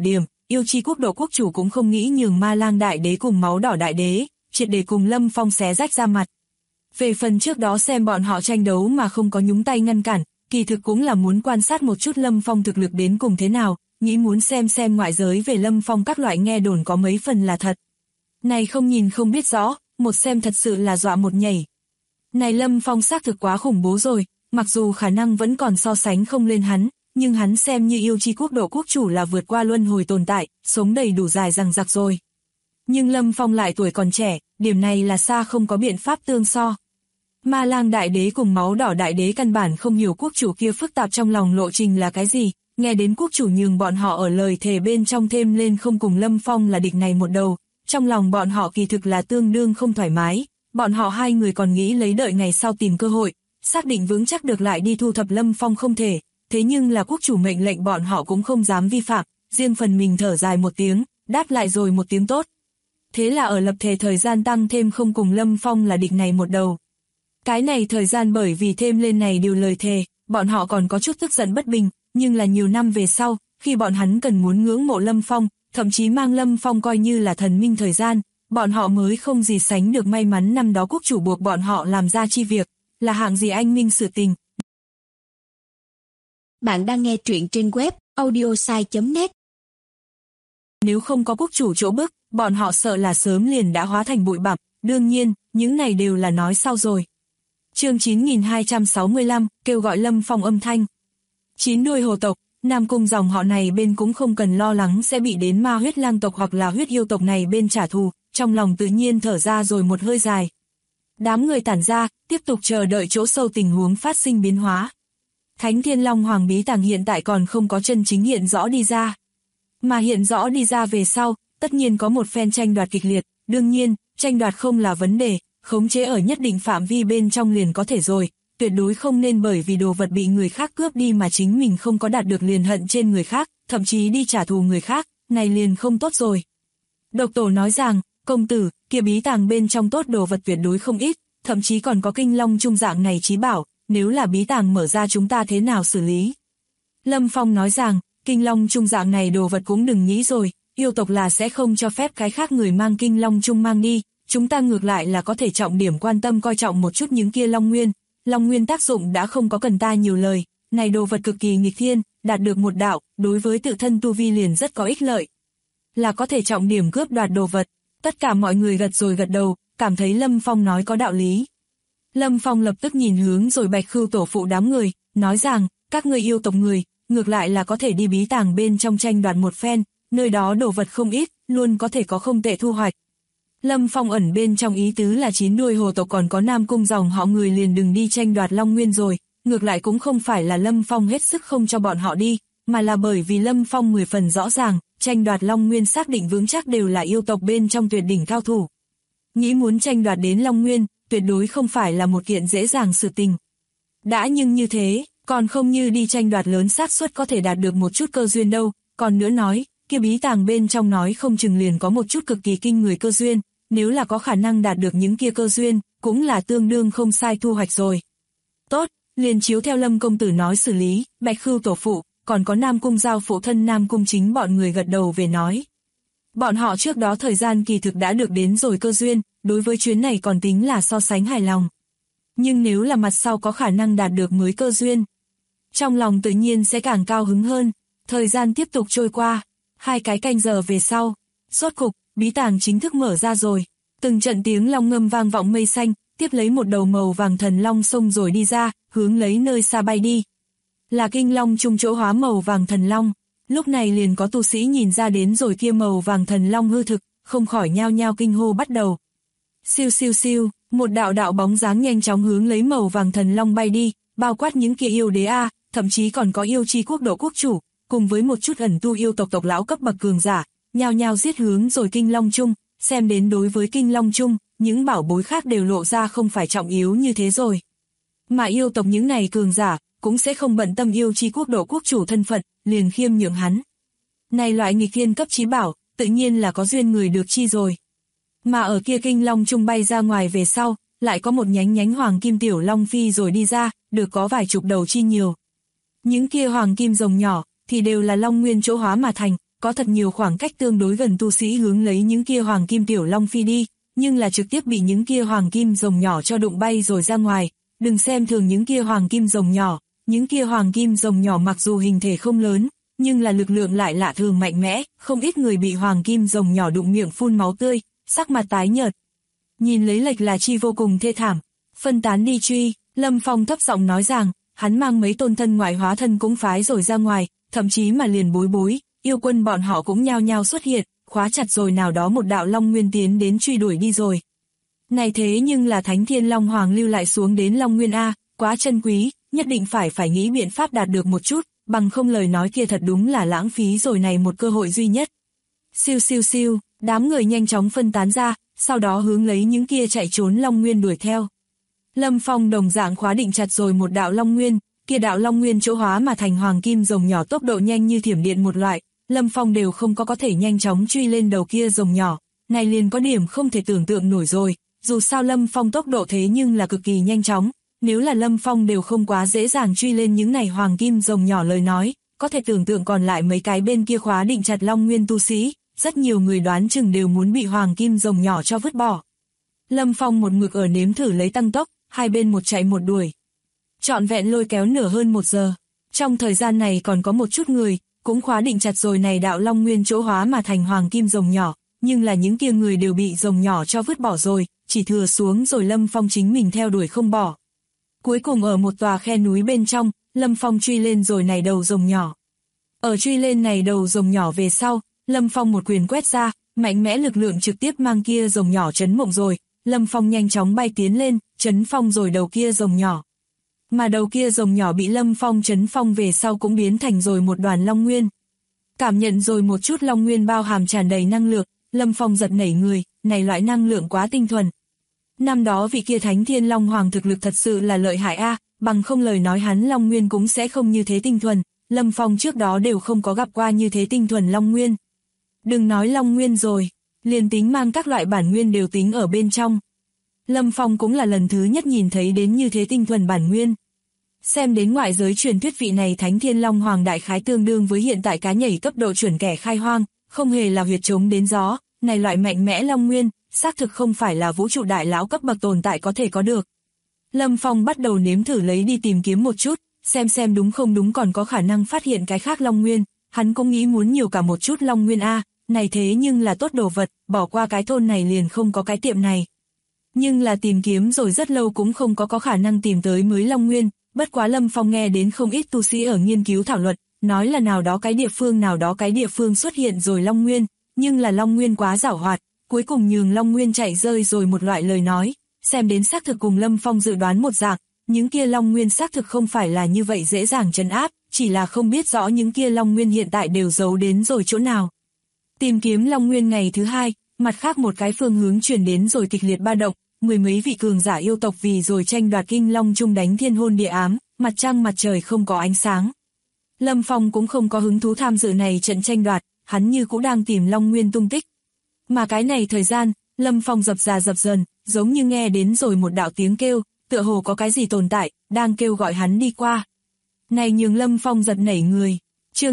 yêu chi quốc độ quốc chủ cũng không nghĩ nhường Ma Lang đại đế cùng Máu Đỏ đại đế, triệt để cùng Lâm Phong xé rách ra mặt. Về phần trước đó xem bọn họ tranh đấu mà không có nhúng tay ngăn cản, kỳ thực cũng là muốn quan sát một chút Lâm Phong thực lực đến cùng thế nào, nghĩ muốn xem ngoại giới về Lâm Phong các loại nghe đồn có mấy phần là thật. Này không nhìn không biết rõ, một xem thật sự là dọa một nhảy. Này Lâm Phong xác thực quá khủng bố rồi, mặc dù khả năng vẫn còn so sánh không lên hắn, nhưng hắn xem như yêu chi quốc độ quốc chủ là vượt qua luân hồi tồn tại, sống đầy đủ dài dằng dặc rồi. Nhưng Lâm Phong lại tuổi còn trẻ, điểm này là xa không có biện pháp tương so. Ma Lang đại đế cùng Máu Đỏ đại đế căn bản không hiểu quốc chủ kia phức tạp trong lòng lộ trình là cái gì, nghe đến quốc chủ nhường bọn họ ở lời thề bên trong thêm lên không cùng Lâm Phong là địch này một đầu, trong lòng bọn họ kỳ thực là tương đương không thoải mái, bọn họ hai người còn nghĩ lấy đợi ngày sau tìm cơ hội, xác định vững chắc được lại đi thu thập Lâm Phong không thể, thế nhưng là quốc chủ mệnh lệnh bọn họ cũng không dám vi phạm, riêng phần mình thở dài một tiếng, đáp lại rồi một tiếng tốt. Thế là ở lập thể thời gian tăng thêm không cùng Lâm Phong là địch này một đầu. Cái này thời gian bởi vì thêm lên này điều lời thề, bọn họ còn có chút tức giận bất bình, nhưng là nhiều năm về sau, khi bọn hắn cần muốn ngưỡng mộ Lâm Phong, thậm chí mang Lâm Phong coi như là thần minh thời gian, bọn họ mới không gì sánh được may mắn năm đó quốc chủ buộc bọn họ làm ra chi việc, là hạng gì anh minh sự tình. Bạn đang nghe truyện trên web audiosai.net. Nếu không có quốc chủ chỗ bức, bọn họ sợ là sớm liền đã hóa thành bụi bặm, đương nhiên, những này đều là nói sau rồi. Chương 9265, kêu gọi Lâm Phong âm thanh. 9 đuôi hồ tộc, Nam Cung dòng họ này bên cũng không cần lo lắng sẽ bị đến ma huyết lang tộc hoặc là huyết yêu tộc này bên trả thù, trong lòng tự nhiên thở ra rồi một hơi dài. Đám người tản ra, tiếp tục chờ đợi chỗ sâu tình huống phát sinh biến hóa. Thánh Thiên Long Hoàng bí tàng hiện tại còn không có chân chính hiện rõ đi ra. Mà hiện rõ đi ra về sau, tất nhiên có một phen tranh đoạt kịch liệt, đương nhiên, tranh đoạt không là vấn đề, khống chế ở nhất định phạm vi bên trong liền có thể rồi, tuyệt đối không nên bởi vì đồ vật bị người khác cướp đi mà chính mình không có đạt được liền hận trên người khác, thậm chí đi trả thù người khác, này liền không tốt rồi. Độc Tổ nói rằng, công tử, kia bí tàng bên trong tốt đồ vật tuyệt đối không ít, thậm chí còn có kinh long trung dạng này chí bảo, nếu là bí tàng mở ra chúng ta thế nào xử lý. Lâm Phong nói rằng, kinh long trung dạng này đồ vật cũng đừng nghĩ rồi, yêu tộc là sẽ không cho phép cái khác người mang kinh long trung mang đi, chúng ta ngược lại là có thể trọng điểm quan tâm coi trọng một chút những kia long nguyên tác dụng đã không có cần ta nhiều lời, này đồ vật cực kỳ nghịch thiên, đạt được một đạo, đối với tự thân tu vi liền rất có ích lợi. Là có thể trọng điểm cướp đoạt đồ vật, tất cả mọi người gật rồi gật đầu, cảm thấy Lâm Phong nói có đạo lý. Lâm Phong lập tức nhìn hướng rồi Bạch Khưu tổ phụ đám người, nói rằng, các ngươi yêu tộc người, ngược lại là có thể đi bí tàng bên trong tranh đoạt một phen, nơi đó đồ vật không ít, luôn có thể có không tệ thu hoạch. Lâm Phong ẩn bên trong ý tứ là 9 đuôi hồ tộc còn có Nam Cung dòng họ người liền đừng đi tranh đoạt Long Nguyên rồi, ngược lại cũng không phải là Lâm Phong hết sức không cho bọn họ đi, mà là bởi vì Lâm Phong 10 phần rõ ràng, tranh đoạt Long Nguyên xác định vững chắc đều là yêu tộc bên trong tuyệt đỉnh cao thủ. Nghĩ muốn tranh đoạt đến Long Nguyên, tuyệt đối không phải là một kiện dễ dàng sự tình. Đã nhưng như thế, còn không như đi tranh đoạt lớn xác suất có thể đạt được một chút cơ duyên đâu, còn nữa nói, kia bí tàng bên trong nói không chừng liền có một chút cực kỳ kinh người cơ duyên, nếu là có khả năng đạt được những kia cơ duyên, cũng là tương đương không sai thu hoạch rồi. Tốt, liền chiếu theo Lâm công tử nói xử lý, Bạch Khưu tổ phụ, còn có Nam Cung giao phụ thân Nam Cung chính bọn người gật đầu về nói. Bọn họ trước đó thời gian kỳ thực đã được đến rồi cơ duyên, đối với chuyến này còn tính là so sánh hài lòng. Nhưng nếu là mặt sau có khả năng đạt được mới cơ duyên, trong lòng tự nhiên sẽ càng cao hứng hơn. Thời gian tiếp tục trôi qua, 2 cái canh giờ về sau, rốt cục, bí tàng chính thức mở ra rồi. Từng trận tiếng long ngâm vang vọng mây xanh, tiếp lấy một đầu màu vàng thần long xông rồi đi ra, hướng lấy nơi xa bay đi. Là kinh long trung chỗ hóa màu vàng thần long. Lúc này liền có tu sĩ nhìn ra đến rồi kia màu vàng thần long hư thực, không khỏi nhao nhao kinh hô bắt đầu. Siêu siêu siêu, một đạo đạo bóng dáng nhanh chóng hướng lấy màu vàng thần long bay đi, bao quát những kia yêu đế thậm chí còn có yêu chi quốc độ quốc chủ, cùng với một chút ẩn tu yêu tộc lão cấp bậc cường giả, nhao nhao giết hướng rồi kinh long trung, xem đến đối với kinh long trung, những bảo bối khác đều lộ ra không phải trọng yếu như thế rồi. Mà yêu tộc những này cường giả, cũng sẽ không bận tâm yêu chi quốc độ quốc chủ thân phận, liền khiêm nhượng hắn. Này loại nghịch thiên cấp chí bảo, tự nhiên là có duyên người được chi rồi. Mà ở kia kinh long trung bay ra ngoài về sau, lại có một nhánh hoàng kim tiểu long phi rồi đi ra, được có vài chục đầu chi nhiều. Những kia hoàng kim rồng nhỏ, thì đều là long nguyên chỗ hóa mà thành, có thật nhiều khoảng cách tương đối gần tu sĩ hướng lấy những kia hoàng kim tiểu long phi đi, nhưng là trực tiếp bị những kia hoàng kim rồng nhỏ cho đụng bay rồi ra ngoài. Đừng xem thường những kia hoàng kim rồng nhỏ, những kia hoàng kim rồng nhỏ mặc dù hình thể không lớn, nhưng là lực lượng lại lạ thường mạnh mẽ, không ít người bị hoàng kim rồng nhỏ đụng miệng phun máu tươi, sắc mặt tái nhợt. Nhìn lấy lệch là chi vô cùng thê thảm. Phân tán đi truy, Lâm Phong thấp giọng nói rằng, hắn mang mấy tôn thân ngoại hóa thân cũng phái rồi ra ngoài, thậm chí mà liền bối bối, yêu quân bọn họ cũng nhao nhao xuất hiện, khóa chặt rồi nào đó một đạo long nguyên tiến đến truy đuổi đi rồi. Này thế nhưng là Thánh Thiên Long Hoàng lưu lại xuống đến Long Nguyên A, quá chân quý, nhất định phải nghĩ biện pháp đạt được một chút, bằng không lời nói kia thật đúng là lãng phí rồi này một cơ hội duy nhất. Siêu siêu siêu, đám người nhanh chóng phân tán ra, sau đó hướng lấy những kia chạy trốn Long Nguyên đuổi theo. Lâm Phong đồng dạng khóa định chặt rồi một đạo Long Nguyên, kia đạo Long Nguyên chỗ hóa mà thành hoàng kim rồng nhỏ tốc độ nhanh như thiểm điện một loại, Lâm Phong đều không có thể nhanh chóng truy lên đầu kia rồng nhỏ, này liền có điểm không thể tưởng tượng nổi rồi, dù sao Lâm Phong tốc độ thế nhưng là cực kỳ nhanh chóng, nếu là Lâm Phong đều không quá dễ dàng truy lên những này hoàng kim rồng nhỏ lời nói, có thể tưởng tượng còn lại mấy cái bên kia khóa định chặt Long Nguyên tu sĩ, rất nhiều người đoán chừng đều muốn bị hoàng kim rồng nhỏ cho vứt bỏ. Lâm Phong một mực ở nếm thử lấy tăng tốc, hai bên một chạy một đuổi. Trọn vẹn lôi kéo nửa hơn 1 giờ. Trong thời gian này còn có một chút người, cũng khóa định chặt rồi này đạo Long Nguyên chỗ hóa mà thành hoàng kim rồng nhỏ, nhưng là những kia người đều bị rồng nhỏ cho vứt bỏ rồi, chỉ thừa xuống rồi Lâm Phong chính mình theo đuổi không bỏ. Cuối cùng ở một tòa khe núi bên trong, Lâm Phong truy lên rồi này đầu rồng nhỏ. Ở truy lên này đầu rồng nhỏ về sau, Lâm Phong một quyền quét ra, mạnh mẽ lực lượng trực tiếp mang kia rồng nhỏ chấn mộng rồi, Lâm Phong nhanh chóng bay tiến lên, chấn phong rồi đầu kia rồng nhỏ. Mà đầu kia rồng nhỏ bị Lâm Phong chấn phong về sau cũng biến thành rồi một đoàn Long Nguyên. Cảm nhận rồi một chút Long Nguyên bao hàm tràn đầy năng lượng, Lâm Phong giật nảy người, này loại năng lượng quá tinh thuần. Năm đó vị kia Thánh Thiên Long Hoàng thực lực thật sự là lợi hại a, bằng không lời nói hắn Long Nguyên cũng sẽ không như thế tinh thuần, Lâm Phong trước đó đều không có gặp qua như thế tinh thuần Long Nguyên. Đừng nói Long Nguyên rồi, liền tính mang các loại bản nguyên đều tính ở bên trong. Lâm Phong cũng là lần thứ nhất nhìn thấy đến như thế tinh thuần bản nguyên. Xem đến ngoại giới truyền thuyết vị này Thánh Thiên Long Hoàng đại khái tương đương với hiện tại cá nhảy cấp độ chuẩn kẻ khai hoang, không hề là huyệt trống đến gió, này loại mạnh mẽ Long Nguyên, xác thực không phải là vũ trụ đại lão cấp bậc tồn tại có thể có được. Lâm Phong bắt đầu nếm thử lấy đi tìm kiếm một chút, xem đúng không đúng còn có khả năng phát hiện cái khác Long Nguyên, hắn cũng nghĩ muốn nhiều cả một chút Long Nguyên a, này thế nhưng là tốt đồ vật, bỏ qua cái thôn này liền không có cái tiệm này. Nhưng là tìm kiếm rồi rất lâu cũng không có khả năng tìm tới mới Long Nguyên, bất quá Lâm Phong nghe đến không ít tu sĩ ở nghiên cứu thảo luận, nói là nào đó cái địa phương xuất hiện rồi Long Nguyên, nhưng là Long Nguyên quá giảo hoạt, cuối cùng nhường Long Nguyên chạy rơi rồi một loại lời nói, xem đến xác thực cùng Lâm Phong dự đoán một dạng, những kia Long Nguyên xác thực không phải là như vậy dễ dàng trấn áp, chỉ là không biết rõ những kia Long Nguyên hiện tại đều giấu đến rồi chỗ nào. Tìm kiếm Long Nguyên ngày thứ hai, mặt khác một cái phương hướng chuyển đến rồi kịch liệt ba động, mười mấy vị cường giả yêu tộc vì rồi tranh đoạt Kinh Long Chung đánh thiên hôn địa ám, mặt trăng mặt trời không có ánh sáng. Lâm Phong cũng không có hứng thú tham dự này trận tranh đoạt, hắn như cũng đang tìm Long Nguyên tung tích. Mà cái này thời gian, Lâm Phong dập dần, giống như nghe đến rồi một đạo tiếng kêu, tựa hồ có cái gì tồn tại, đang kêu gọi hắn đi qua. Này nhường Lâm Phong giật nảy người. Chương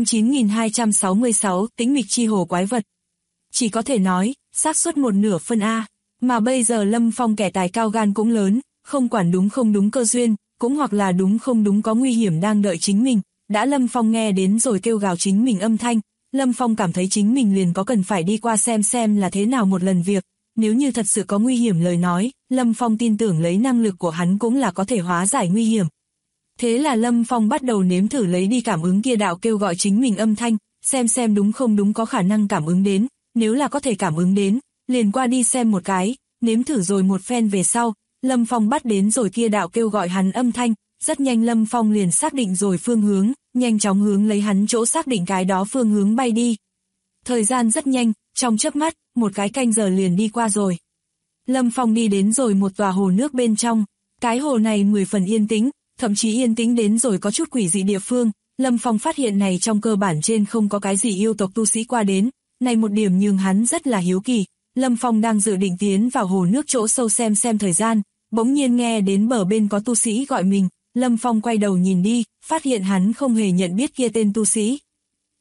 9266, Tĩnh mịch chi hồ quái vật. Chỉ có thể nói, xác suất 1/2 phân A, mà bây giờ Lâm Phong kẻ tài cao gan cũng lớn, không quản đúng không đúng cơ duyên, cũng hoặc là đúng không đúng có nguy hiểm đang đợi chính mình, đã Lâm Phong nghe đến rồi kêu gào chính mình âm thanh, Lâm Phong cảm thấy chính mình liền có cần phải đi qua xem là thế nào một lần việc, nếu như thật sự có nguy hiểm lời nói, Lâm Phong tin tưởng lấy năng lực của hắn cũng là có thể hóa giải nguy hiểm. Thế là Lâm Phong bắt đầu nếm thử lấy đi cảm ứng kia đạo kêu gọi chính mình âm thanh, xem đúng không đúng có khả năng cảm ứng đến, nếu là có thể cảm ứng đến, liền qua đi xem một cái, nếm thử rồi một phen về sau, Lâm Phong bắt đến rồi kia đạo kêu gọi hắn âm thanh, rất nhanh Lâm Phong liền xác định rồi phương hướng, nhanh chóng hướng lấy hắn chỗ xác định cái đó phương hướng bay đi. Thời gian rất nhanh, trong chớp mắt, một cái canh giờ liền đi qua rồi. Lâm Phong đi đến rồi một tòa hồ nước bên trong, cái hồ này 10 phần yên tĩnh, thậm chí yên tĩnh đến rồi có chút quỷ dị địa phương, Lâm Phong phát hiện này trong cơ bản trên không có cái gì yêu tộc tu sĩ qua đến, này một điểm nhường hắn rất là hiếu kỳ. Lâm Phong đang dự định tiến vào hồ nước chỗ sâu xem thời gian, bỗng nhiên nghe đến bờ bên có tu sĩ gọi mình, Lâm Phong quay đầu nhìn đi, phát hiện hắn không hề nhận biết kia tên tu sĩ.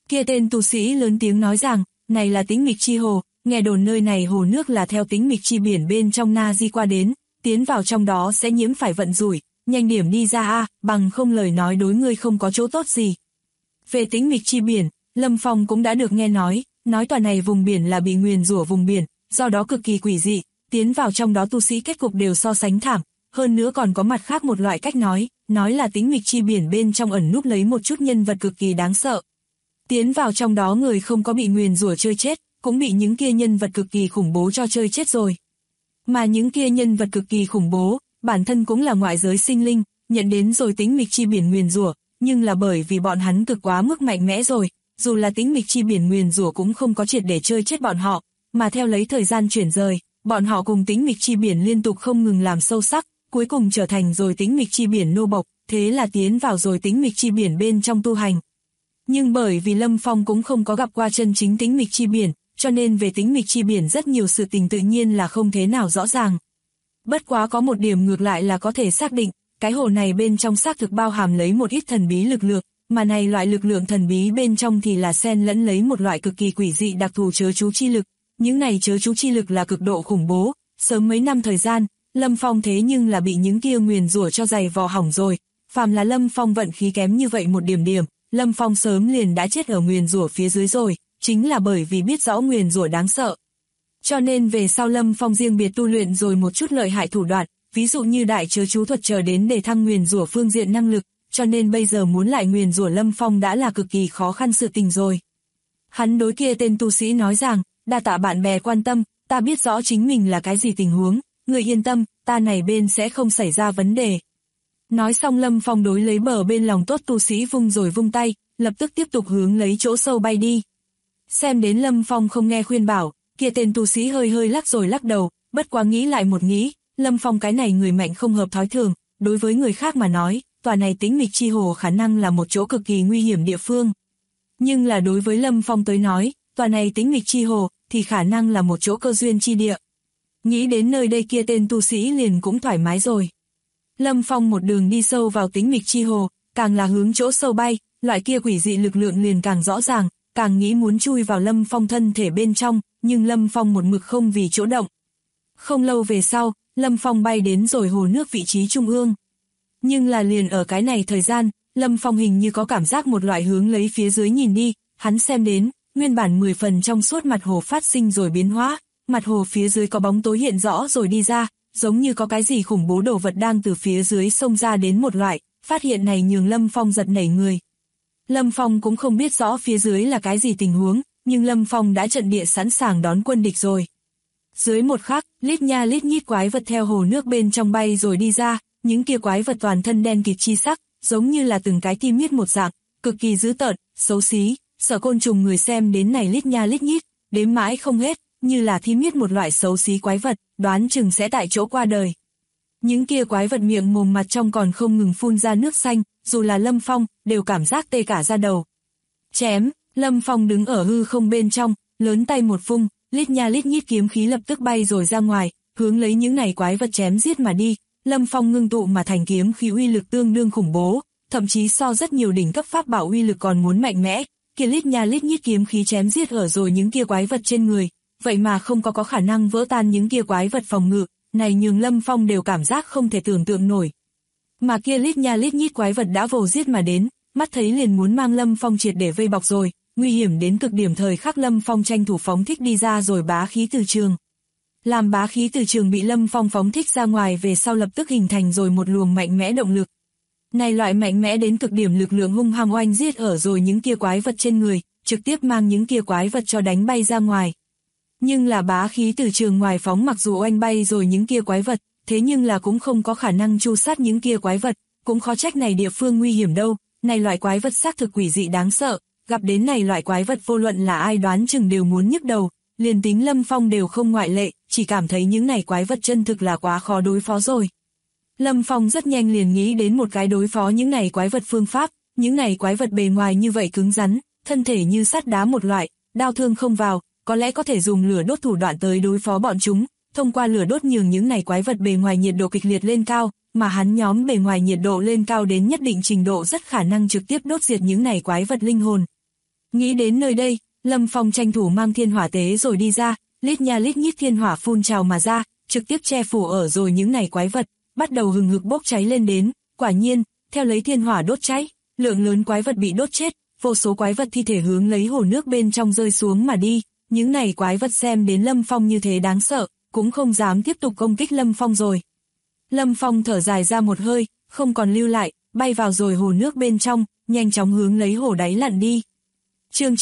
Kia tên tu sĩ lớn tiếng nói rằng, này là Tĩnh Mịch Chi Hồ, nghe đồn nơi này hồ nước là theo Tĩnh Mịch Chi biển bên trong Na Di qua đến, tiến vào trong đó sẽ nhiễm phải vận rủi, nhanh điểm đi ra a, bằng không lời nói đối ngươi không có chỗ tốt gì. Về Tĩnh Mịch Chi biển, Lâm Phong cũng đã được nghe nói tòa này vùng biển là bị nguyền rủa vùng biển, do đó cực kỳ quỷ dị, tiến vào trong đó tu sĩ kết cục đều so sánh thảm, hơn nữa còn có mặt khác một loại cách nói là Tĩnh Mịch Chi biển bên trong ẩn núp lấy một chút nhân vật cực kỳ đáng sợ. Tiến vào trong đó người không có bị nguyền rủa chơi chết, cũng bị những kia nhân vật cực kỳ khủng bố cho chơi chết rồi. Mà những kia nhân vật cực kỳ khủng bố, bản thân cũng là ngoại giới sinh linh, nhận đến rồi Tĩnh Mịch Chi biển nguyền rủa, nhưng là bởi vì bọn hắn cực quá mức mạnh mẽ rồi, dù là Tĩnh Mịch Chi biển nguyền rủa cũng không có triệt để chơi chết bọn họ, mà theo lấy thời gian chuyển rời, bọn họ cùng Tĩnh Mịch Chi biển liên tục không ngừng làm sâu sắc, cuối cùng trở thành rồi Tĩnh Mịch Chi biển nô bộc, thế là tiến vào rồi Tĩnh Mịch Chi biển bên trong tu hành. Nhưng bởi vì Lâm Phong cũng không có gặp qua chân chính Tĩnh Mịch Chi biển, cho nên về Tĩnh Mịch Chi biển rất nhiều sự tình tự nhiên là không thế nào rõ ràng. Bất quá có một điểm ngược lại là có thể xác định, cái hồ này bên trong xác thực bao hàm lấy một ít thần bí lực lượng, mà này loại lực lượng thần bí bên trong thì là xen lẫn lấy một loại cực kỳ quỷ dị đặc thù chớ chú chi lực. Những này chớ chú chi lực là cực độ khủng bố, sớm mấy năm thời gian, Lâm Phong thế nhưng là bị những kia nguyền rủa cho giày vò hỏng rồi, phàm là Lâm Phong vận khí kém như vậy một điểm, Lâm Phong sớm liền đã chết ở nguyền rủa phía dưới rồi, chính là bởi vì biết rõ nguyền rủa đáng sợ. Cho nên về sau Lâm Phong riêng biệt tu luyện rồi một chút lợi hại thủ đoạn, ví dụ như đại chớ chú thuật chờ đến để thăng nguyền rủa phương diện năng lực, cho nên bây giờ muốn lại nguyền rủa Lâm Phong đã là cực kỳ khó khăn sự tình rồi. Hắn đối kia tên tu sĩ nói rằng, đa tạ bạn bè quan tâm, ta biết rõ chính mình là cái gì tình huống, người yên tâm, ta này bên sẽ không xảy ra vấn đề. Nói xong Lâm Phong đối lấy bờ bên lòng tốt tu sĩ vung tay, lập tức tiếp tục hướng lấy chỗ sâu bay đi. Xem đến Lâm Phong không nghe khuyên bảo, kia tên tu sĩ hơi lắc đầu, bất quá nghĩ lại một nghĩ, Lâm Phong cái này người mạnh không hợp thói thường, đối với người khác mà nói, tòa này Tĩnh Mịch Chi Hồ khả năng là một chỗ cực kỳ nguy hiểm địa phương. Nhưng là đối với Lâm Phong tới nói, tòa này Tĩnh Mịch Chi Hồ thì khả năng là một chỗ cơ duyên chi địa. Nghĩ đến nơi đây kia tên tu sĩ liền cũng thoải mái rồi. Lâm Phong một đường đi sâu vào Tĩnh Mịch Chi Hồ, càng là hướng chỗ sâu bay, loại kia quỷ dị lực lượng liền càng rõ ràng, càng nghĩ muốn chui vào Lâm Phong thân thể bên trong, nhưng Lâm Phong một mực không vì chỗ động. Không lâu về sau, Lâm Phong bay đến rồi hồ nước vị trí trung ương. Nhưng là liền ở cái này thời gian, Lâm Phong hình như có cảm giác một loại hướng lấy phía dưới nhìn đi, hắn xem đến, nguyên bản 10 phần trong suốt mặt hồ phát sinh rồi biến hóa, mặt hồ phía dưới có bóng tối hiện rõ rồi đi ra, giống như có cái gì khủng bố đồ vật đang từ phía dưới xông ra đến một loại, phát hiện này nhường Lâm Phong giật nảy người. Lâm Phong cũng không biết rõ phía dưới là cái gì tình huống, nhưng Lâm Phong đã trận địa sẵn sàng đón quân địch rồi. Dưới một khắc, lít nha lít nhít quái vật theo hồ nước bên trong bay rồi đi ra, những kia quái vật toàn thân đen kịt chi sắc, giống như là từng cái tim miết một dạng, cực kỳ dữ tợn, xấu xí, sợ côn trùng người xem đến này lít nha lít nhít, đếm mãi không hết, như là thi miết một loại xấu xí quái vật, đoán chừng sẽ tại chỗ qua đời. Những kia quái vật miệng mồm mặt trong còn không ngừng phun ra nước xanh, dù là Lâm Phong, đều cảm giác tê cả da đầu. Chém, Lâm Phong đứng ở hư không bên trong, lớn tay một vung, lít nha lít nhít kiếm khí lập tức bay rồi ra ngoài, hướng lấy những này quái vật chém giết mà đi. Lâm Phong ngưng tụ mà thành kiếm khí uy lực tương đương khủng bố, thậm chí so rất nhiều đỉnh cấp pháp bảo uy lực còn muốn mạnh mẽ. Kia lít nha lít nhít kiếm khí chém giết ở rồi những kia quái vật trên người, vậy mà không có khả năng vỡ tan những kia quái vật phòng ngự, này nhường Lâm Phong đều cảm giác không thể tưởng tượng nổi. Mà kia lít nha lít nhít quái vật đã vồ giết mà đến, mắt thấy liền muốn mang Lâm Phong triệt để vây bọc rồi, nguy hiểm đến cực điểm thời khắc Lâm Phong tranh thủ phóng thích đi ra rồi bá khí từ trường. Làm bá khí từ trường bị Lâm Phong phóng thích ra ngoài về sau lập tức hình thành rồi một luồng mạnh mẽ động lực. Này loại mạnh mẽ đến cực điểm lực lượng hung hăng oanh giết ở rồi những kia quái vật trên người, trực tiếp mang những kia quái vật cho đánh bay ra ngoài. Nhưng là bá khí từ trường ngoài phóng mặc dù oanh bay rồi những kia quái vật, thế nhưng là cũng không có khả năng tru sát những kia quái vật, cũng khó trách này địa phương nguy hiểm đâu, này loại quái vật xác thực quỷ dị đáng sợ, gặp đến này loại quái vật vô luận là ai đoán chừng đều muốn nhức đầu, liền tính Lâm Phong đều không ngoại lệ, chỉ cảm thấy những này quái vật chân thực là quá khó đối phó rồi. Lâm Phong rất nhanh liền nghĩ đến một cái đối phó những này quái vật phương pháp, những này quái vật bề ngoài như vậy cứng rắn, thân thể như sắt đá một loại, đao thương không vào, có lẽ có thể dùng lửa đốt thủ đoạn tới đối phó bọn chúng, thông qua lửa đốt nhường những này quái vật bề ngoài nhiệt độ kịch liệt lên cao, mà hắn nhóm bề ngoài nhiệt độ lên cao đến nhất định trình độ rất khả năng trực tiếp đốt diệt những này quái vật linh hồn. Nghĩ đến nơi đây, Lâm Phong tranh thủ mang thiên hỏa tế rồi đi ra, lít nha lít nhít thiên hỏa phun trào mà ra, trực tiếp che phủ ở rồi những này quái vật, bắt đầu hừng hực bốc cháy lên đến. Quả nhiên, theo lấy thiên hỏa đốt cháy, lượng lớn quái vật bị đốt chết, vô số quái vật thi thể hướng lấy hồ nước bên trong rơi xuống mà đi. Những này quái vật xem đến Lâm Phong như thế đáng sợ, cũng không dám tiếp tục công kích Lâm Phong rồi. Lâm Phong thở dài ra một hơi, không còn lưu lại, bay vào rồi hồ nước bên trong, nhanh chóng hướng lấy hồ đáy lặn đi. Chương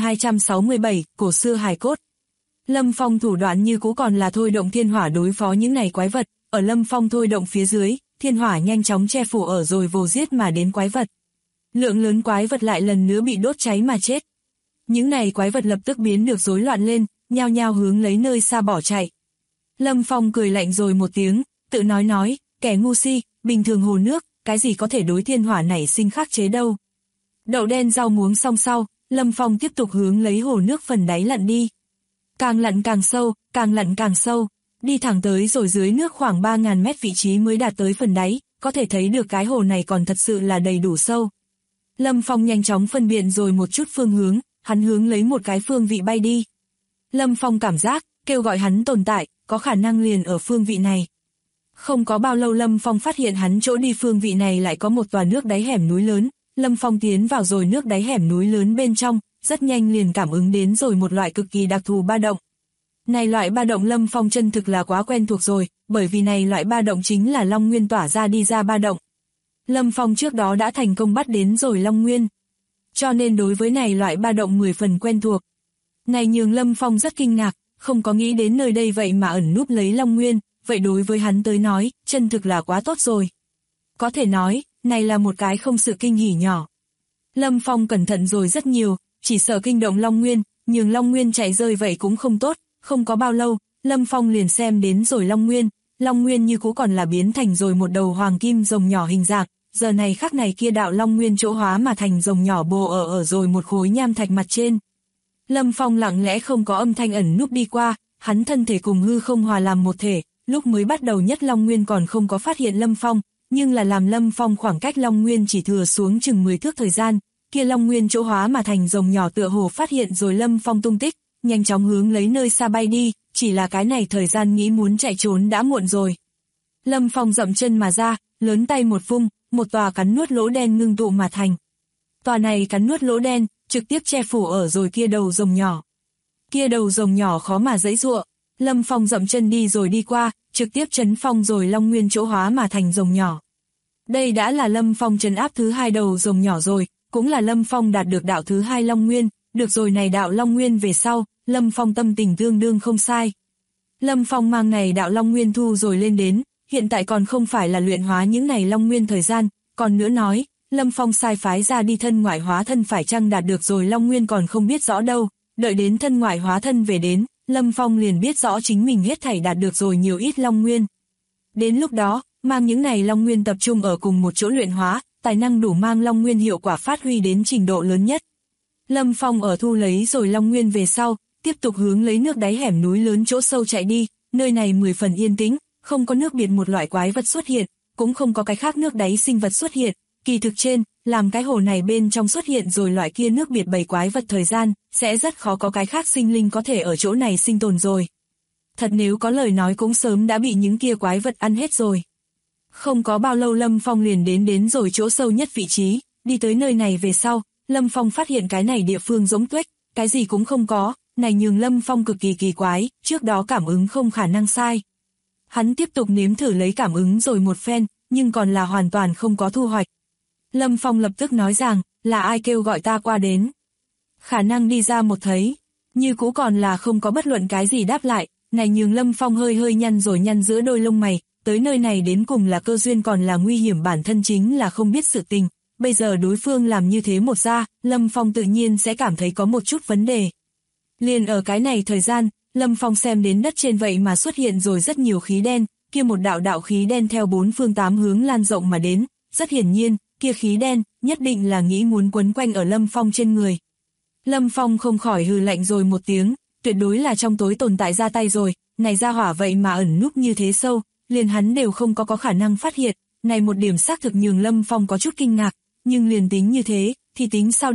9267, cổ xưa hài cốt. Lâm Phong thủ đoạn như cũ còn là thôi động thiên hỏa đối phó những này quái vật, ở Lâm Phong thôi động phía dưới, thiên hỏa nhanh chóng che phủ ở rồi vồ giết mà đến quái vật. Lượng lớn quái vật lại lần nữa bị đốt cháy mà chết. Những này quái vật lập tức biến được rối loạn lên, nhao nhao hướng lấy nơi xa bỏ chạy. Lâm Phong cười lạnh rồi một tiếng, tự nói, kẻ ngu si, bình thường hồ nước, cái gì có thể đối thiên hỏa này sinh khắc chế đâu. Đậu đen rau muống xong sau, Lâm Phong tiếp tục hướng lấy hồ nước phần đáy lặn đi. Càng lặn càng sâu, càng lặn càng sâu, đi thẳng tới rồi dưới nước khoảng 3.000 mét vị trí mới đạt tới phần đáy, có thể thấy được cái hồ này còn thật sự là đầy đủ sâu. Lâm Phong nhanh chóng phân biệt rồi một chút phương hướng, hắn hướng lấy một cái phương vị bay đi. Lâm Phong cảm giác, kêu gọi hắn tồn tại, có khả năng liền ở phương vị này. Không có bao lâu Lâm Phong phát hiện hắn chỗ đi phương vị này lại có một tòa nước đáy hẻm núi lớn. Lâm Phong tiến vào rồi nước đáy hẻm núi lớn bên trong, rất nhanh liền cảm ứng đến rồi một loại cực kỳ đặc thù ba động. Này loại ba động Lâm Phong chân thực là quá quen thuộc rồi, bởi vì này loại ba động chính là Long Nguyên tỏa ra đi ra ba động. Lâm Phong trước đó đã thành công bắt đến rồi Long Nguyên, cho nên đối với này loại ba động 10 phần quen thuộc. Này nhường Lâm Phong rất kinh ngạc, không có nghĩ đến nơi đây vậy mà ẩn núp lấy Long Nguyên, vậy đối với hắn tới nói, chân thực là quá tốt rồi. Có thể nói, này là một cái không sự kinh hỉ nhỏ. Lâm Phong cẩn thận rồi rất nhiều, chỉ sợ kinh động Long Nguyên, nhường Long Nguyên chạy rơi vậy cũng không tốt. Không có bao lâu, Lâm Phong liền xem đến rồi Long Nguyên như cũ còn là biến thành rồi một đầu hoàng kim rồng nhỏ hình dạng, giờ này khắc này kia đạo Long Nguyên chỗ hóa mà thành rồng nhỏ bồ ở rồi một khối nham thạch mặt trên. Lâm Phong lặng lẽ không có âm thanh ẩn núp đi qua, hắn thân thể cùng hư không hòa làm một thể, lúc mới bắt đầu nhất Long Nguyên còn không có phát hiện Lâm Phong, nhưng là làm Lâm Phong khoảng cách Long Nguyên chỉ thừa xuống chừng 10 thước thời gian, kia Long Nguyên chỗ hóa mà thành rồng nhỏ tựa hồ phát hiện rồi Lâm Phong tung tích, nhanh chóng hướng lấy nơi xa bay đi, chỉ là cái này thời gian nghĩ muốn chạy trốn đã muộn rồi. Lâm Phong dậm chân mà ra, lớn tay một vung, một tòa cắn nuốt lỗ đen ngưng tụ mà thành. Tòa này cắn nuốt lỗ đen, trực tiếp che phủ ở rồi kia đầu rồng nhỏ. Kia đầu rồng nhỏ khó mà giãy giụa, Lâm Phong dậm chân đi rồi đi qua, trực tiếp trấn phong rồi Long Nguyên chỗ hóa mà thành rồng nhỏ. Đây đã là Lâm Phong trấn áp thứ 2 đầu rồng nhỏ rồi, cũng là Lâm Phong đạt được đạo thứ 2 Long Nguyên, được rồi này đạo Long Nguyên về sau, Lâm Phong tâm tình tương đương không sai. Lâm Phong mang này đạo Long Nguyên thu rồi lên đến, hiện tại còn không phải là luyện hóa những này Long Nguyên thời gian, còn nữa nói, Lâm Phong sai phái ra đi thân ngoại hóa thân phải chăng đạt được rồi Long Nguyên còn không biết rõ đâu, đợi đến thân ngoại hóa thân về đến, Lâm Phong liền biết rõ chính mình hết thảy đạt được rồi nhiều ít Long Nguyên. Đến lúc đó, mang những này Long Nguyên tập trung ở cùng một chỗ luyện hóa, tài năng đủ mang Long Nguyên hiệu quả phát huy đến trình độ lớn nhất. Lâm Phong ở thu lấy rồi Long Nguyên về sau, tiếp tục hướng lấy nước đáy hẻm núi lớn chỗ sâu chạy đi, nơi này 10 phần yên tĩnh, không có nước biệt một loại quái vật xuất hiện, cũng không có cái khác nước đáy sinh vật xuất hiện, kỳ thực trên, làm cái hồ này bên trong xuất hiện rồi loại kia nước biệt bầy quái vật thời gian, sẽ rất khó có cái khác sinh linh có thể ở chỗ này sinh tồn rồi. Thật nếu có lời nói cũng sớm đã bị những kia quái vật ăn hết rồi. Không có bao lâu Lâm Phong liền đến rồi chỗ sâu nhất vị trí, đi tới nơi này về sau, Lâm Phong phát hiện cái này địa phương giống tuếch, cái gì cũng không có, này nhường Lâm Phong cực kỳ kỳ quái, trước đó cảm ứng không khả năng sai. Hắn tiếp tục nếm thử lấy cảm ứng rồi một phen, nhưng còn là hoàn toàn không có thu hoạch. Lâm Phong lập tức nói rằng, là ai kêu gọi ta qua đến. Khả năng đi ra một thấy, như cũ còn là không có bất luận cái gì đáp lại, này nhường Lâm Phong hơi nhăn rồi nhăn giữa đôi lông mày, tới nơi này đến cùng là cơ duyên còn là nguy hiểm bản thân chính là không biết sự tình. Bây giờ đối phương làm như thế một ra, Lâm Phong tự nhiên sẽ cảm thấy có một chút vấn đề. Liền ở cái này thời gian, Lâm Phong xem đến đất trên vậy mà xuất hiện rồi rất nhiều khí đen, kia một đạo khí đen theo 4 phương 8 hướng lan rộng mà đến, rất hiển nhiên, kia khí đen, nhất định là nghĩ muốn quấn quanh ở Lâm Phong trên người. Lâm Phong không khỏi hừ lạnh rồi một tiếng, tuyệt đối là trong tối tồn tại ra tay rồi, này ra hỏa vậy mà ẩn núp như thế sâu, liền hắn đều không có khả năng phát hiện, này một điểm xác thực nhường Lâm Phong có chút kinh ngạc, nhưng liền tính như thế, thì tính sao đâu,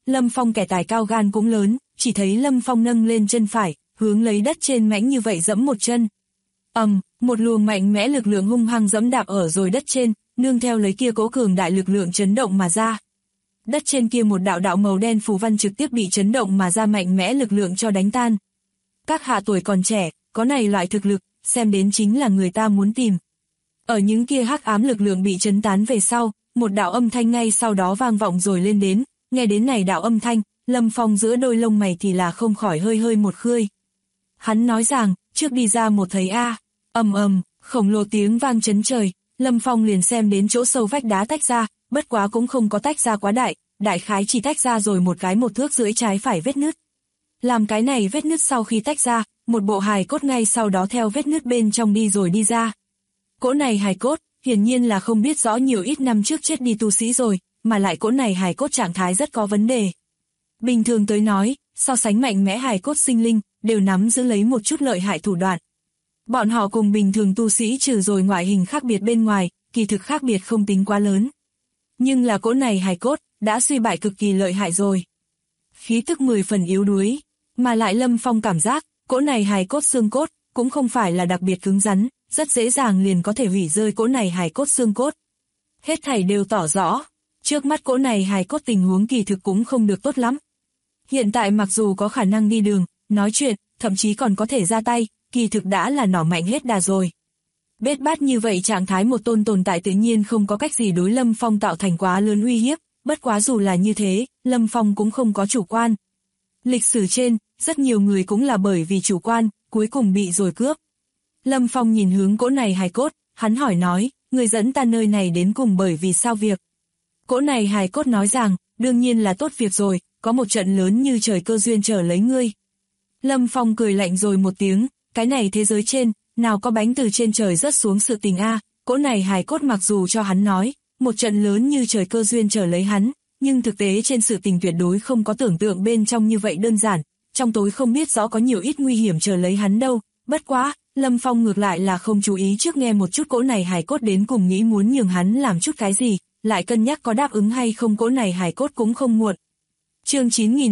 Lâm Phong kẻ tài cao gan cũng lớn, chỉ thấy Lâm Phong nâng lên chân phải, hướng lấy đất trên mãnh như vậy giẫm một chân. Một luồng mạnh mẽ lực lượng hung hăng giẫm đạp ở rồi đất trên, nương theo lấy kia cỗ cường đại lực lượng chấn động mà ra. Đất trên kia một đạo đạo màu đen phù văn trực tiếp bị chấn động mà ra mạnh mẽ lực lượng cho đánh tan. Các hạ tuổi còn trẻ, có này loại thực lực, xem đến chính là người ta muốn tìm. Ở những kia hắc ám lực lượng bị chấn tán về sau, một đạo âm thanh ngay sau đó vang vọng rồi lên đến, nghe đến này đạo âm thanh, Lâm Phong giữa đôi lông mày thì là không khỏi hơi hơi một khươi. Hắn nói rằng, trước đi ra một thấy a, khổng lồ tiếng vang chấn trời, Lâm Phong liền xem đến chỗ sâu vách đá tách ra, bất quá cũng không có tách ra quá đại khái chỉ tách ra rồi một cái 1 thước rưỡi trái phải vết nứt. Làm cái này vết nứt sau khi tách ra, một bộ hài cốt ngay sau đó theo vết nứt bên trong đi rồi đi ra. Cỗ này hài cốt, hiển nhiên là không biết rõ nhiều ít năm trước chết đi tu sĩ rồi, mà lại cỗ này hài cốt trạng thái rất có vấn đề. Bình thường tới nói, so sánh mạnh mẽ hài cốt sinh linh, đều nắm giữ lấy một chút lợi hại thủ đoạn. Bọn họ cùng bình thường tu sĩ trừ rồi ngoại hình khác biệt bên ngoài, kỳ thực khác biệt không tính quá lớn. Nhưng là cỗ này hài cốt, đã suy bại cực kỳ lợi hại rồi. Khí tức 10 phần yếu đuối, mà lại Lâm Phong cảm giác, cỗ này hài cốt xương cốt, cũng không phải là đặc biệt cứng rắn, rất dễ dàng liền có thể hủy rơi cỗ này hài cốt xương cốt. Hết thảy đều tỏ rõ, trước mắt cỗ này hài cốt tình huống kỳ thực cũng không được tốt lắm. Hiện tại mặc dù có khả năng đi đường, nói chuyện, thậm chí còn có thể ra tay, kỳ thực đã là nỏ mạnh hết đà rồi. Bết bát như vậy trạng thái một tôn tồn tại tự nhiên không có cách gì đối Lâm Phong tạo thành quá lớn uy hiếp, bất quá dù là như thế, Lâm Phong cũng không có chủ quan. Lịch sử trên, rất nhiều người cũng là bởi vì chủ quan, cuối cùng bị rồi cướp. Lâm Phong nhìn hướng cỗ này hài cốt, hắn hỏi nói, người dẫn ta nơi này đến cùng bởi vì sao việc. Cỗ này hài cốt nói rằng, đương nhiên là tốt việc rồi, có một trận lớn như trời cơ duyên chờ lấy ngươi. Lâm Phong cười lạnh rồi một tiếng, cái này thế giới trên, nào có bánh từ trên trời rớt xuống sự tình a. Cỗ này hài cốt mặc dù cho hắn nói, một trận lớn như trời cơ duyên chờ lấy hắn, nhưng thực tế trên sự tình tuyệt đối không có tưởng tượng bên trong như vậy đơn giản, trong tối không biết rõ có nhiều ít nguy hiểm chờ lấy hắn đâu, bất quá, Lâm Phong ngược lại là không chú ý trước nghe một chút cỗ này hài cốt đến cùng nghĩ muốn nhường hắn làm chút cái gì, lại cân nhắc có đáp ứng hay không cỗ này hài cốt cũng không muộn. Chương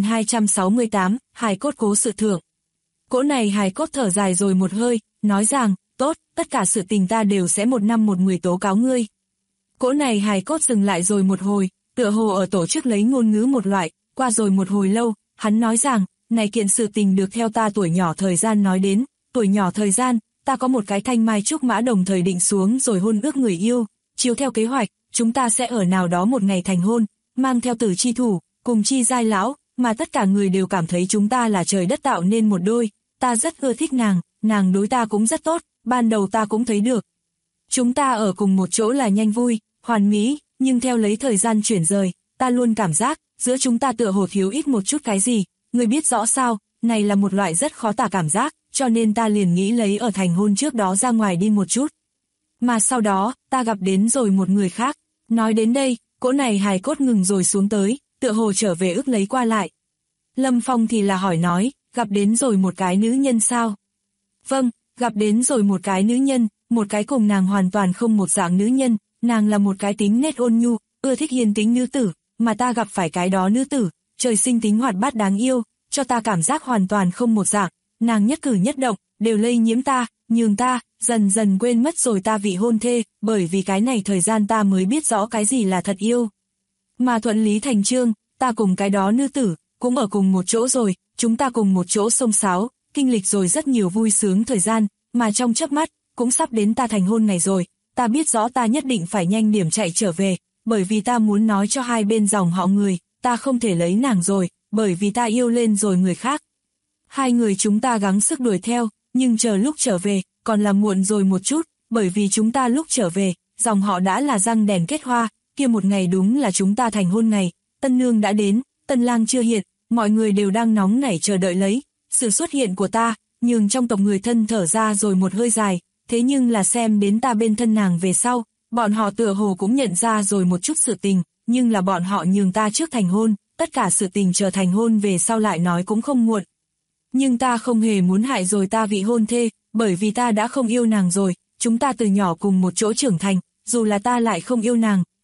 9268, hài cốt cố sự thưởng. Cỗ này hài cốt thở dài rồi một hơi, nói rằng, tốt, tất cả sự tình ta đều sẽ một năm một người tố cáo ngươi. Cỗ này hài cốt dừng lại rồi một hồi, tựa hồ ở tổ chức lấy ngôn ngữ một loại, qua rồi một hồi lâu, hắn nói rằng, này kiện sự tình được theo ta tuổi nhỏ thời gian nói đến, tuổi nhỏ thời gian, ta có một cái thanh mai trúc mã đồng thời định xuống rồi hôn ước người yêu, chiếu theo kế hoạch, chúng ta sẽ ở nào đó một ngày thành hôn, mang theo tử chi thủ, cùng chi giai lão, mà tất cả người đều cảm thấy chúng ta là trời đất tạo nên một đôi, ta rất ưa thích nàng đối ta cũng rất tốt, ban đầu ta cũng thấy được. Chúng ta ở cùng một chỗ là nhanh vui, hoàn mỹ, nhưng theo lấy thời gian chuyển rời, ta luôn cảm giác, giữa chúng ta tựa hồ thiếu ít một chút cái gì, người biết rõ sao, này là một loại rất khó tả cảm giác, cho nên ta liền nghĩ lấy ở thành hôn trước đó ra ngoài đi một chút. Mà sau đó, ta gặp đến rồi một người khác, nói đến đây, cỗ này hài cốt ngừng rồi xuống tới, tựa hồ trở về ức lấy qua lại. Lâm Phong thì là hỏi nói, gặp đến rồi một cái nữ nhân sao? Vâng, gặp đến rồi một cái nữ nhân, một cái cùng nàng hoàn toàn không một dạng nữ nhân, nàng là một cái tính nết ôn nhu, ưa thích hiền tính nữ tử, mà ta gặp phải cái đó nữ tử, trời sinh tính hoạt bát đáng yêu, cho ta cảm giác hoàn toàn không một dạng, nàng nhất cử nhất động, đều lây nhiễm ta, nhường ta, dần dần quên mất rồi ta vị hôn thê, bởi vì cái này thời gian ta mới biết rõ cái gì là thật yêu. Mà thuận lý thành chương, ta cùng cái đó nữ tử, cũng ở cùng một chỗ rồi, chúng ta cùng một chỗ xông xáo, kinh lịch rồi rất nhiều vui sướng thời gian, mà trong chớp mắt, cũng sắp đến ta thành hôn ngày rồi, ta biết rõ ta nhất định phải nhanh điểm chạy trở về, bởi vì ta muốn nói cho hai bên dòng họ người, ta không thể lấy nàng rồi, bởi vì ta yêu lên rồi người khác. Hai người chúng ta gắng sức đuổi theo, nhưng chờ lúc trở về, còn là muộn rồi một chút, bởi vì chúng ta lúc trở về, dòng họ đã là răng đèn kết hoa, kia một ngày đúng là chúng ta thành hôn ngày, tân nương đã đến, tân lang chưa hiện, mọi người đều đang nóng nảy chờ đợi lấy, sự xuất hiện của ta, nhường trong tộc người thân thở ra rồi một hơi dài, thế nhưng là xem đến ta bên thân nàng về sau, bọn họ tựa hồ cũng nhận ra rồi một chút sự tình, nhưng là bọn họ nhường ta trước thành hôn, tất cả sự tình chờ thành hôn về sau lại nói cũng không muộn. Nhưng ta không hề muốn hại rồi ta vị hôn thê, bởi vì ta đã không yêu nàng rồi, chúng ta từ nhỏ cùng một chỗ trưởng thành, dù là ta lại không yêu nàng,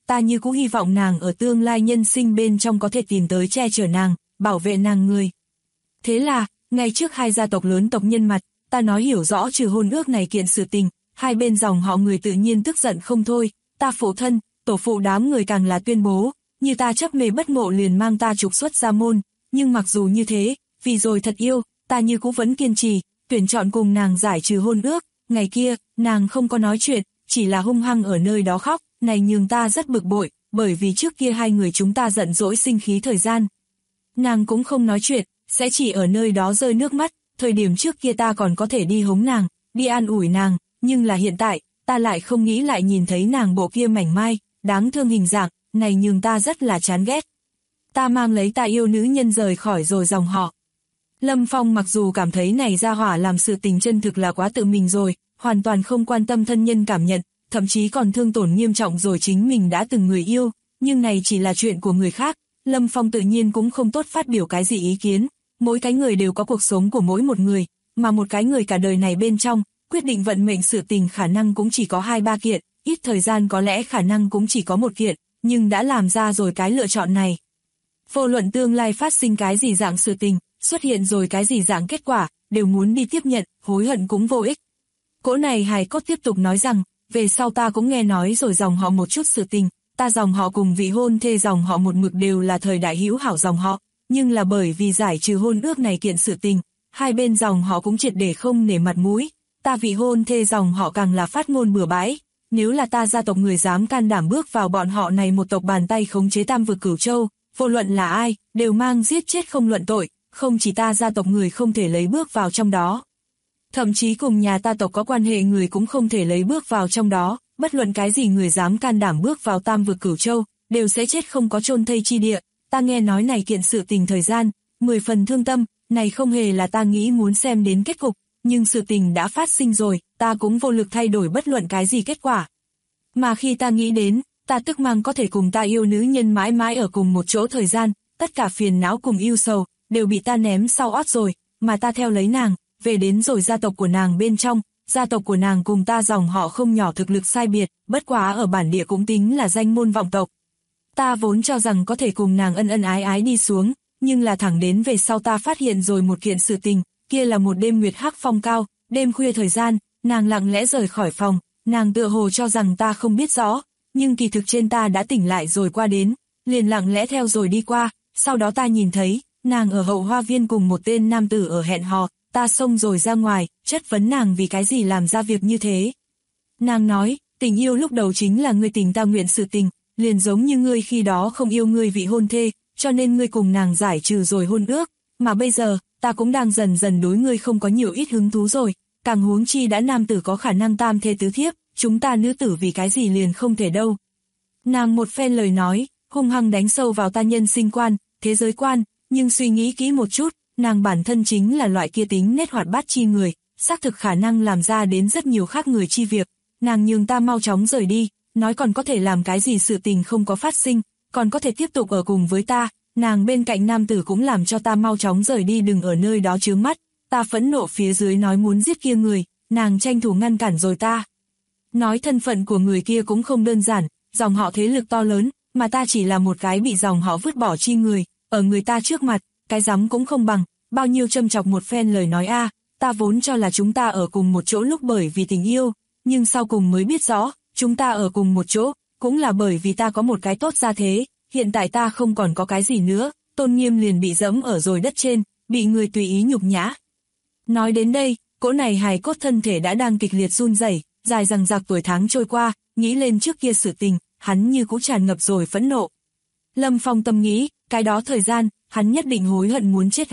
ta như cũng hy vọng nàng ở tương lai nhân sinh bên trong có thể tìm tới che chở nàng, bảo vệ nàng người. Thế là, ngay trước hai gia tộc lớn tộc nhân mặt, ta nói hiểu rõ trừ hôn ước này kiện sự tình, hai bên dòng họ người tự nhiên tức giận không thôi, ta phụ thân, tổ phụ đám người càng là tuyên bố, như ta chấp mê bất ngộ liền mang ta trục xuất ra môn, nhưng mặc dù như thế, vì rồi thật yêu, ta như cũng vẫn kiên trì, tuyển chọn cùng nàng giải trừ hôn ước, ngày kia, nàng không có nói chuyện, chỉ là hung hăng ở nơi đó khóc, này nhường ta rất bực bội, bởi vì trước kia hai người chúng ta giận dỗi sinh khí thời gian. Nàng cũng không nói chuyện, sẽ chỉ ở nơi đó rơi nước mắt, thời điểm trước kia ta còn có thể đi hống nàng, đi an ủi nàng, nhưng là hiện tại, ta lại không nghĩ lại nhìn thấy nàng bộ kia mảnh mai, đáng thương hình dạng, này nhường ta rất là chán ghét. Ta mang lấy ta yêu nữ nhân rời khỏi rồi dòng họ. Lâm Phong mặc dù cảm thấy này gia hỏa làm sự tình chân thực là quá tự mình rồi, hoàn toàn không quan tâm thân nhân cảm nhận, thậm chí còn thương tổn nghiêm trọng rồi chính mình đã từng người yêu, nhưng này chỉ là chuyện của người khác, Lâm Phong tự nhiên cũng không tốt phát biểu cái gì ý kiến, mỗi cái người đều có cuộc sống của mỗi một người, mà một cái người cả đời này bên trong, quyết định vận mệnh sự tình khả năng cũng chỉ có 2-3 kiện, ít thời gian có lẽ khả năng cũng chỉ có một kiện, nhưng đã làm ra rồi cái lựa chọn này. Vô luận tương lai phát sinh cái gì dạng sự tình, xuất hiện rồi cái gì dạng kết quả, đều muốn đi tiếp nhận, hối hận cũng vô ích. Cỗ này hài cốt tiếp tục nói rằng, về sau ta cũng nghe nói rồi dòng họ một chút sự tình, ta dòng họ cùng vị hôn thê dòng họ một mực đều là thời đại hữu hảo dòng họ, nhưng là bởi vì giải trừ hôn ước này kiện sự tình, hai bên dòng họ cũng triệt để không nể mặt mũi, ta vị hôn thê dòng họ càng là phát ngôn bừa bãi, nếu là ta gia tộc người dám can đảm bước vào bọn họ này một tộc bàn tay khống chế Tam vực Cửu Châu, vô luận là ai, đều mang giết chết không luận tội, không chỉ ta gia tộc người không thể lấy bước vào trong đó. Thậm chí cùng nhà ta tộc có quan hệ người cũng không thể lấy bước vào trong đó, bất luận cái gì người dám can đảm bước vào Tam vực Cửu Châu, đều sẽ chết không có chôn thây chi địa. Ta nghe nói này kiện sự tình thời gian, 10 phần thương tâm, này không hề là ta nghĩ muốn xem đến kết cục, nhưng sự tình đã phát sinh rồi, ta cũng vô lực thay đổi bất luận cái gì kết quả. Mà khi ta nghĩ đến, ta tức mang có thể cùng ta yêu nữ nhân mãi mãi ở cùng một chỗ thời gian, tất cả phiền não cùng yêu sầu, đều bị ta ném sau ót rồi, mà ta theo lấy nàng, về đến rồi gia tộc của nàng bên trong, gia tộc của nàng cùng ta dòng họ không nhỏ thực lực sai biệt, bất quá ở bản địa cũng tính là danh môn vọng tộc. Ta vốn cho rằng có thể cùng nàng ân ân ái ái đi xuống, nhưng là thẳng đến về sau ta phát hiện rồi một kiện sự tình, kia là một đêm nguyệt hắc phong cao, đêm khuya thời gian, nàng lặng lẽ rời khỏi phòng, nàng tựa hồ cho rằng ta không biết rõ, nhưng kỳ thực trên ta đã tỉnh lại rồi qua đến, liền lặng lẽ theo rồi đi qua, sau đó ta nhìn thấy, nàng ở hậu hoa viên cùng một tên nam tử ở hẹn hò, ta xông rồi ra ngoài, chất vấn nàng vì cái gì làm ra việc như thế. Nàng nói, tình yêu lúc đầu chính là ngươi tình ta nguyện sự tình, liền giống như ngươi khi đó không yêu ngươi vị hôn thê, cho nên ngươi cùng nàng giải trừ rồi hôn ước, mà bây giờ, ta cũng đang dần dần đối ngươi không có nhiều ít hứng thú rồi, càng huống chi đã nam tử có khả năng tam thê tứ thiếp, chúng ta nữ tử vì cái gì liền không thể đâu. Nàng một phen lời nói, hung hăng đánh sâu vào ta nhân sinh quan, thế giới quan, nhưng suy nghĩ kỹ một chút, nàng bản thân chính là loại kia tính nét hoạt bát chi người, xác thực khả năng làm ra đến rất nhiều khác người chi việc, nàng nhường ta mau chóng rời đi, nói còn có thể làm cái gì sự tình không có phát sinh, còn có thể tiếp tục ở cùng với ta, nàng bên cạnh nam tử cũng làm cho ta mau chóng rời đi đừng ở nơi đó chướng mắt, ta phẫn nộ phía dưới nói muốn giết kia người, nàng tranh thủ ngăn cản rồi ta. Nói thân phận của người kia cũng không đơn giản, dòng họ thế lực to lớn, mà ta chỉ là một cái bị dòng họ vứt bỏ chi người, ở người ta trước mặt, cái rắm cũng không bằng, bao nhiêu châm chọc một phen lời nói ta vốn cho là chúng ta ở cùng một chỗ lúc bởi vì tình yêu, nhưng sau cùng mới biết rõ, chúng ta ở cùng một chỗ, cũng là bởi vì ta có một cái tốt ra thế, hiện tại ta không còn có cái gì nữa, tôn nghiêm liền bị dẫm ở rồi đất trên, bị người tùy ý nhục nhã. Nói đến đây, cỗ này hài cốt thân thể đã đang kịch liệt run rẩy, dài dằng dặc tuổi tháng trôi qua, nghĩ lên trước kia sự tình, hắn như cũng tràn ngập rồi phẫn nộ. Lâm Phong tâm nghĩ, cái đó thời gian, hắn nhất định hối hận muốn chết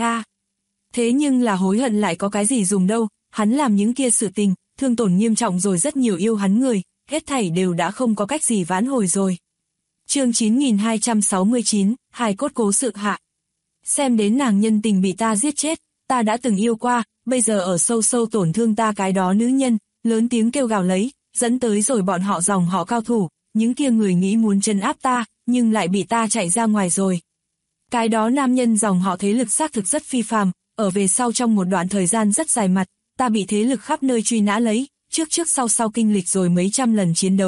Thế nhưng là hối hận lại có cái gì dùng đâu, hắn làm những kia sự tình, thương tổn nghiêm trọng rồi rất nhiều yêu hắn người, hết thảy đều đã không có cách gì vãn hồi rồi. Chương 9269, hài cốt cố sự hạ. Xem đến nàng nhân tình bị ta giết chết, ta đã từng yêu qua, bây giờ ở sâu sâu tổn thương ta cái đó nữ nhân, lớn tiếng kêu gào lấy, dẫn tới rồi bọn họ dòng họ cao thủ, những kia người nghĩ muốn trấn áp ta, nhưng lại bị ta chạy ra ngoài rồi. Cái đó nam nhân dòng họ thế lực xác thực rất phi phàm, ở về sau trong một đoạn thời gian rất dài mặt, ta bị thế lực khắp nơi truy nã lấy, trước sau kinh lịch rồi mấy trăm lần chiến đấu,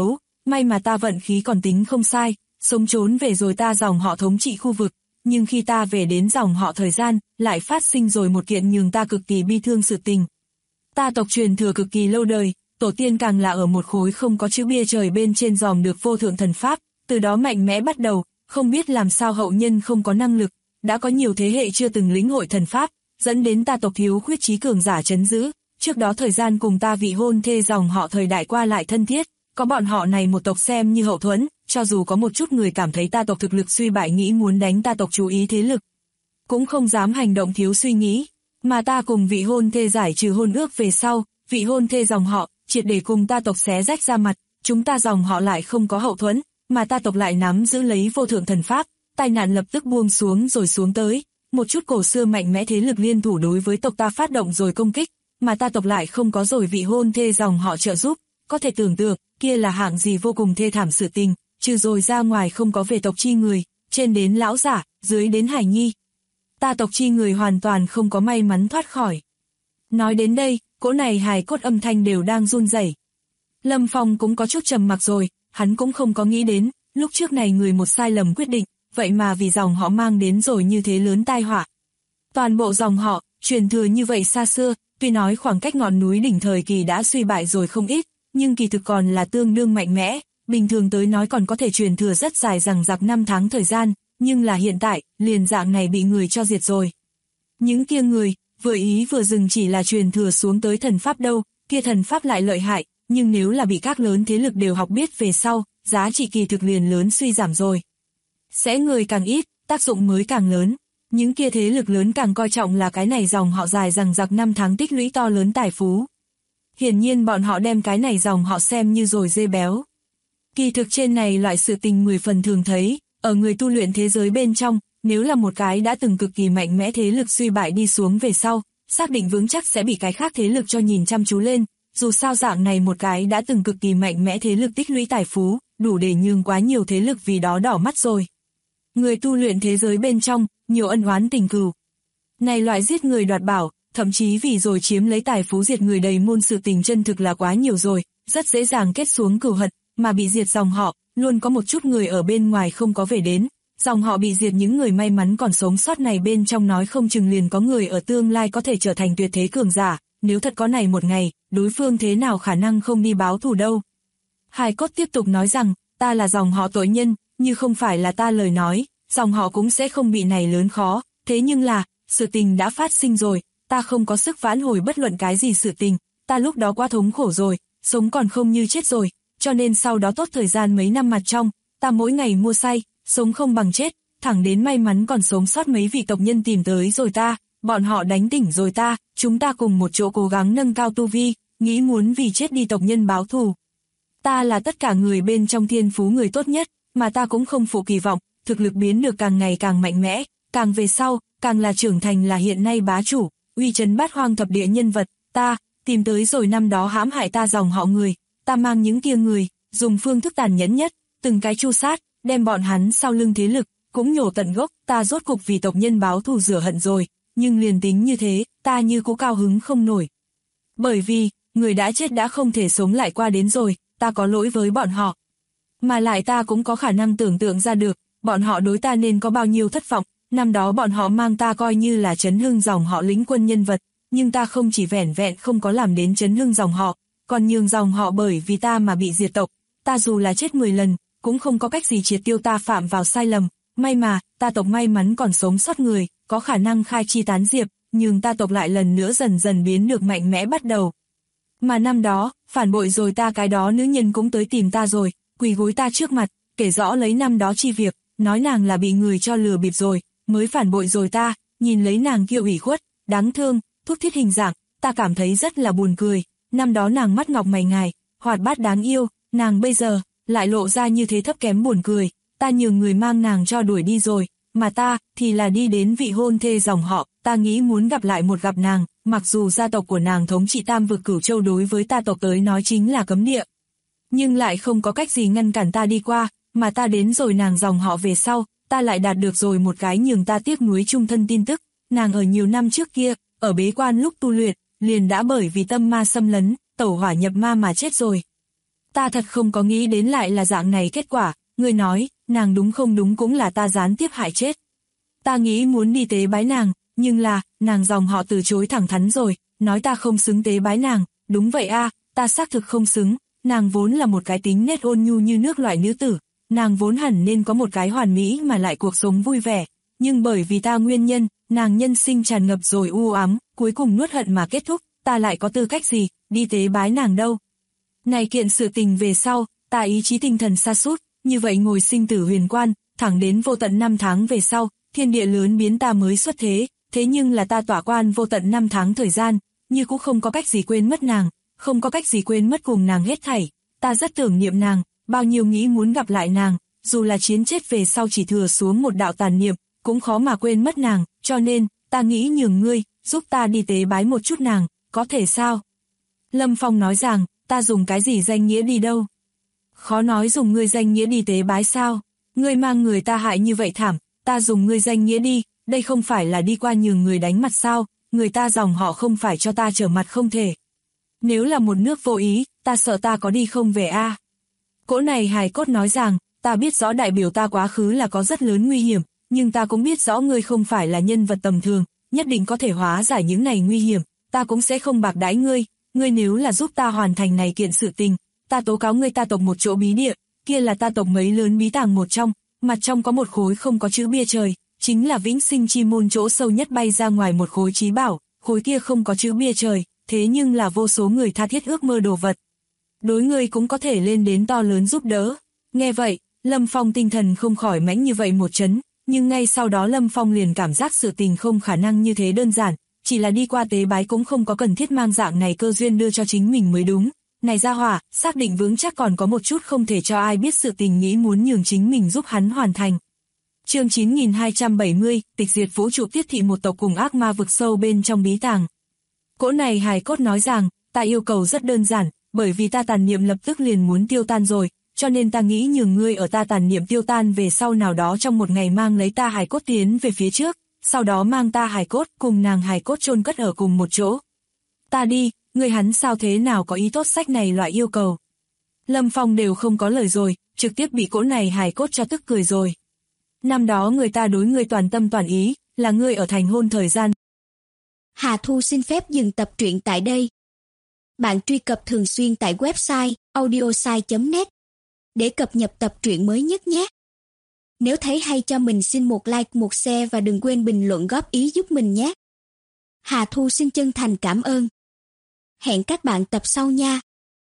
may mà ta vận khí còn tính không sai, sống trốn về rồi ta dòng họ thống trị khu vực, nhưng khi ta về đến dòng họ thời gian, lại phát sinh rồi một kiện nhường ta cực kỳ bi thương sự tình. Ta tộc truyền thừa cực kỳ lâu đời, tổ tiên càng là ở một khối không có chữ bia trời bên trên dòm được vô thượng thần pháp, từ đó mạnh mẽ bắt đầu, không biết làm sao hậu nhân không có năng lực, đã có nhiều thế hệ chưa từng lĩnh hội thần pháp, dẫn đến ta tộc thiếu khuyết trí cường giả trấn giữ. Trước đó thời gian cùng ta vị hôn thê dòng họ thời đại qua lại thân thiết, có bọn họ này một tộc xem như hậu thuẫn, cho dù có một chút người cảm thấy ta tộc thực lực suy bại nghĩ muốn đánh ta tộc chú ý thế lực, cũng không dám hành động thiếu suy nghĩ. Mà ta cùng vị hôn thê giải trừ hôn ước về sau, vị hôn thê dòng họ, triệt để cùng ta tộc xé rách ra mặt, chúng ta dòng họ lại không có hậu thuẫn, mà ta tộc lại nắm giữ lấy vô thượng thần pháp, tai nạn lập tức buông xuống rồi xuống tới, một chút cổ xưa mạnh mẽ thế lực liên thủ đối với tộc ta phát động rồi công kích, mà ta tộc lại không có rồi vị hôn thê dòng họ trợ giúp, có thể tưởng tượng, kia là hạng gì vô cùng thê thảm sự tình, trừ rồi ra ngoài không có về tộc chi người, trên đến lão giả, dưới đến hải nhi. Ta tộc chi người hoàn toàn không có may mắn thoát khỏi. Nói đến đây, cỗ này hài cốt âm thanh đều đang run rẩy. Lâm Phong cũng có chút trầm mặc rồi, hắn cũng không có nghĩ đến, lúc trước này người một sai lầm quyết định, vậy mà vì dòng họ mang đến rồi như thế lớn tai họa. Toàn bộ dòng họ, truyền thừa như vậy xa xưa, tuy nói khoảng cách ngọn núi đỉnh thời kỳ đã suy bại rồi không ít, nhưng kỳ thực còn là tương đương mạnh mẽ, bình thường tới nói còn có thể truyền thừa rất dài rằng giặc 5 tháng thời gian, nhưng là hiện tại, liền dạng này bị người cho diệt rồi. Những kia người, vừa ý vừa dừng chỉ là truyền thừa xuống tới thần pháp đâu, kia thần pháp lại lợi hại, nhưng nếu là bị các lớn thế lực đều học biết về sau, giá trị kỳ thực liền lớn suy giảm rồi. Sẽ người càng ít, tác dụng mới càng lớn. Những kia thế lực lớn càng coi trọng là cái này dòng họ dài rằng giặc 5 tháng tích lũy to lớn tài phú. Hiển nhiên bọn họ đem cái này dòng họ xem như rồi dê béo. Kỳ thực trên này loại sự tình 10 phần thường thấy, ở người tu luyện thế giới bên trong, nếu là một cái đã từng cực kỳ mạnh mẽ thế lực suy bại đi xuống về sau, xác định vững chắc sẽ bị cái khác thế lực cho nhìn chăm chú lên, dù sao dạng này một cái đã từng cực kỳ mạnh mẽ thế lực tích lũy tài phú, đủ để nhường quá nhiều thế lực vì đó đỏ mắt rồi. Người tu luyện thế giới bên trong, nhiều ân oán tình cừu. Này loại giết người đoạt bảo, thậm chí vì rồi chiếm lấy tài phú diệt người đầy môn sự tình chân thực là quá nhiều rồi, rất dễ dàng kết xuống cừu hận, mà bị diệt dòng họ, luôn có một chút người ở bên ngoài không có về đến. Dòng họ bị diệt những người may mắn còn sống sót này bên trong nói không chừng liền có người ở tương lai có thể trở thành tuyệt thế cường giả, nếu thật có này một ngày, đối phương thế nào khả năng không đi báo thù đâu. Hài cốt tiếp tục nói rằng, ta là dòng họ tội nhân, như không phải là ta lời nói, dòng họ cũng sẽ không bị này lớn khó, thế nhưng là, sự tình đã phát sinh rồi, ta không có sức vãn hồi bất luận cái gì sự tình, ta lúc đó quá thống khổ rồi, sống còn không như chết rồi, cho nên sau đó tốt thời gian mấy năm mặt trong, ta mỗi ngày mua say, sống không bằng chết, thẳng đến may mắn còn sống sót mấy vị tộc nhân tìm tới rồi ta, bọn họ đánh tỉnh rồi ta, chúng ta cùng một chỗ cố gắng nâng cao tu vi, nghĩ muốn vì chết đi tộc nhân báo thù. Ta là tất cả người bên trong thiên phú người tốt nhất, mà ta cũng không phụ kỳ vọng, thực lực biến được càng ngày càng mạnh mẽ, càng về sau, càng là trưởng thành là hiện nay bá chủ, uy chấn bát hoang thập địa nhân vật, ta, tìm tới rồi năm đó hãm hại ta dòng họ người, ta mang những kia người, dùng phương thức tàn nhẫn nhất, từng cái tru sát, đem bọn hắn sau lưng thế lực, cũng nhổ tận gốc, ta rốt cục vì tộc nhân báo thù rửa hận rồi, nhưng liền tính như thế, ta như cũ cao hứng không nổi. Bởi vì, người đã chết đã không thể sống lại qua đến rồi, ta có lỗi với bọn họ. Mà lại ta cũng có khả năng tưởng tượng ra được, bọn họ đối ta nên có bao nhiêu thất vọng, năm đó bọn họ mang ta coi như là chấn hưng dòng họ lĩnh quân nhân vật, nhưng ta không chỉ vẻn vẹn không có làm đến chấn hưng dòng họ, còn nhường dòng họ bởi vì ta mà bị diệt tộc, ta dù là chết 10 lần, cũng không có cách gì triệt tiêu ta phạm vào sai lầm, may mà, ta tộc may mắn còn sống sót người, có khả năng khai chi tán diệp, nhưng ta tộc lại lần nữa dần dần biến được mạnh mẽ bắt đầu. Mà năm đó, phản bội rồi ta cái đó nữ nhân cũng tới tìm ta rồi, quỳ gối ta trước mặt, kể rõ lấy năm đó chi việc, nói nàng là bị người cho lừa bịp rồi, mới phản bội rồi ta, nhìn lấy nàng kiêu ủy khuất, đáng thương, thút thít hình dạng, ta cảm thấy rất là buồn cười, năm đó nàng mắt ngọc mày ngài, hoạt bát đáng yêu, nàng bây giờ, lại lộ ra như thế thấp kém buồn cười, ta nhường người mang nàng cho đuổi đi rồi, mà ta, thì là đi đến vị hôn thê dòng họ, ta nghĩ muốn gặp lại một gặp nàng, mặc dù gia tộc của nàng thống trị Tam vực Cửu Châu đối với ta tộc tới nói chính là cấm địa. Nhưng lại không có cách gì ngăn cản ta đi qua, mà ta đến rồi nàng dòng họ về sau, ta lại đạt được rồi một cái nhường ta tiếc nuối chung thân tin tức, nàng ở nhiều năm trước kia, ở bế quan lúc tu luyện, liền đã bởi vì tâm ma xâm lấn, tẩu hỏa nhập ma mà chết rồi. Ta thật không có nghĩ đến lại là dạng này kết quả, ngươi nói, nàng đúng không đúng cũng là ta gián tiếp hại chết. Ta nghĩ muốn đi tế bái nàng, nhưng là, nàng dòng họ từ chối thẳng thắn rồi, nói ta không xứng tế bái nàng, đúng vậy a, ta xác thực không xứng, nàng vốn là một cái tính nết ôn nhu như nước loại nữ tử, nàng vốn hẳn nên có một cái hoàn mỹ mà lại cuộc sống vui vẻ, nhưng bởi vì ta nguyên nhân, nàng nhân sinh tràn ngập rồi u ám, cuối cùng nuốt hận mà kết thúc, ta lại có tư cách gì, đi tế bái nàng đâu. Này kiện sự tình về sau, ta ý chí tinh thần sa sút, như vậy ngồi sinh tử huyền quan, thẳng đến vô tận 5 tháng về sau, thiên địa lớn biến ta mới xuất thế, thế nhưng là ta tỏa quan vô tận 5 tháng thời gian, như cũng không có cách gì quên mất nàng, không có cách gì quên mất cùng nàng hết thảy, ta rất tưởng niệm nàng, bao nhiêu nghĩ muốn gặp lại nàng, dù là chiến chết về sau chỉ thừa xuống một đạo tàn niệm, cũng khó mà quên mất nàng, cho nên, ta nghĩ nhường ngươi, giúp ta đi tế bái một chút nàng, có thể sao? Lâm Phong nói rằng, ta dùng cái gì danh nghĩa đi đâu? Khó nói dùng ngươi danh nghĩa đi tế bái sao? Ngươi mang người ta hại như vậy thảm, ta dùng ngươi danh nghĩa đi, đây không phải là đi qua nhường người đánh mặt sao, người ta dòng họ không phải cho ta trở mặt không thể. Nếu là một nước vô ý, ta sợ ta có đi không về a. Cỗ này hài cốt nói rằng, ta biết rõ đại biểu ta quá khứ là có rất lớn nguy hiểm, nhưng ta cũng biết rõ ngươi không phải là nhân vật tầm thường, nhất định có thể hóa giải những này nguy hiểm, ta cũng sẽ không bạc đãi ngươi, ngươi nếu là giúp ta hoàn thành này kiện sự tình, ta tố cáo ngươi ta tộc một chỗ bí địa, kia là ta tộc mấy lớn bí tàng một trong, mặt trong có một khối không có chữ bia trời, chính là vĩnh sinh chi môn chỗ sâu nhất bay ra ngoài một khối trí bảo, khối kia không có chữ bia trời, thế nhưng là vô số người tha thiết ước mơ đồ vật. Đối ngươi cũng có thể lên đến to lớn giúp đỡ. Nghe vậy, Lâm Phong tinh thần không khỏi mãnh như vậy một chấn, nhưng ngay sau đó Lâm Phong liền cảm giác sự tình không khả năng như thế đơn giản, chỉ là đi qua tế bái cũng không có cần thiết mang dạng này cơ duyên đưa cho chính mình mới đúng. Này gia hỏa, xác định vững chắc còn có một chút không thể cho ai biết sự tình nghĩ muốn nhường chính mình giúp hắn hoàn thành. Chương 9270, tịch diệt vũ trụ tiết thị một tộc cùng ác ma vực sâu bên trong bí tàng. Cỗ này hài cốt nói rằng, ta yêu cầu rất đơn giản, bởi vì ta tàn niệm lập tức liền muốn tiêu tan rồi, cho nên ta nghĩ nhường ngươi ở ta tàn niệm tiêu tan về sau nào đó trong một ngày mang lấy ta hài cốt tiến về phía trước, sau đó mang ta hài cốt cùng nàng hài cốt chôn cất ở cùng một chỗ. Ta đi, ngươi hắn sao thế nào có ý tốt sách này loại yêu cầu. Lâm Phong đều không có lời rồi, trực tiếp bị cỗ này hài cốt cho tức cười rồi. Năm đó người ta đối ngươi toàn tâm toàn ý, là ngươi ở thành hôn thời gian. Hà Thu xin phép dừng tập truyện tại đây. Bạn truy cập thường xuyên tại website audiosai.net để cập nhật tập truyện mới nhất nhé. Nếu thấy hay cho mình xin một like, một share và đừng quên bình luận góp ý giúp mình nhé. Hà Thu xin chân thành cảm ơn. Hẹn các bạn tập sau nha.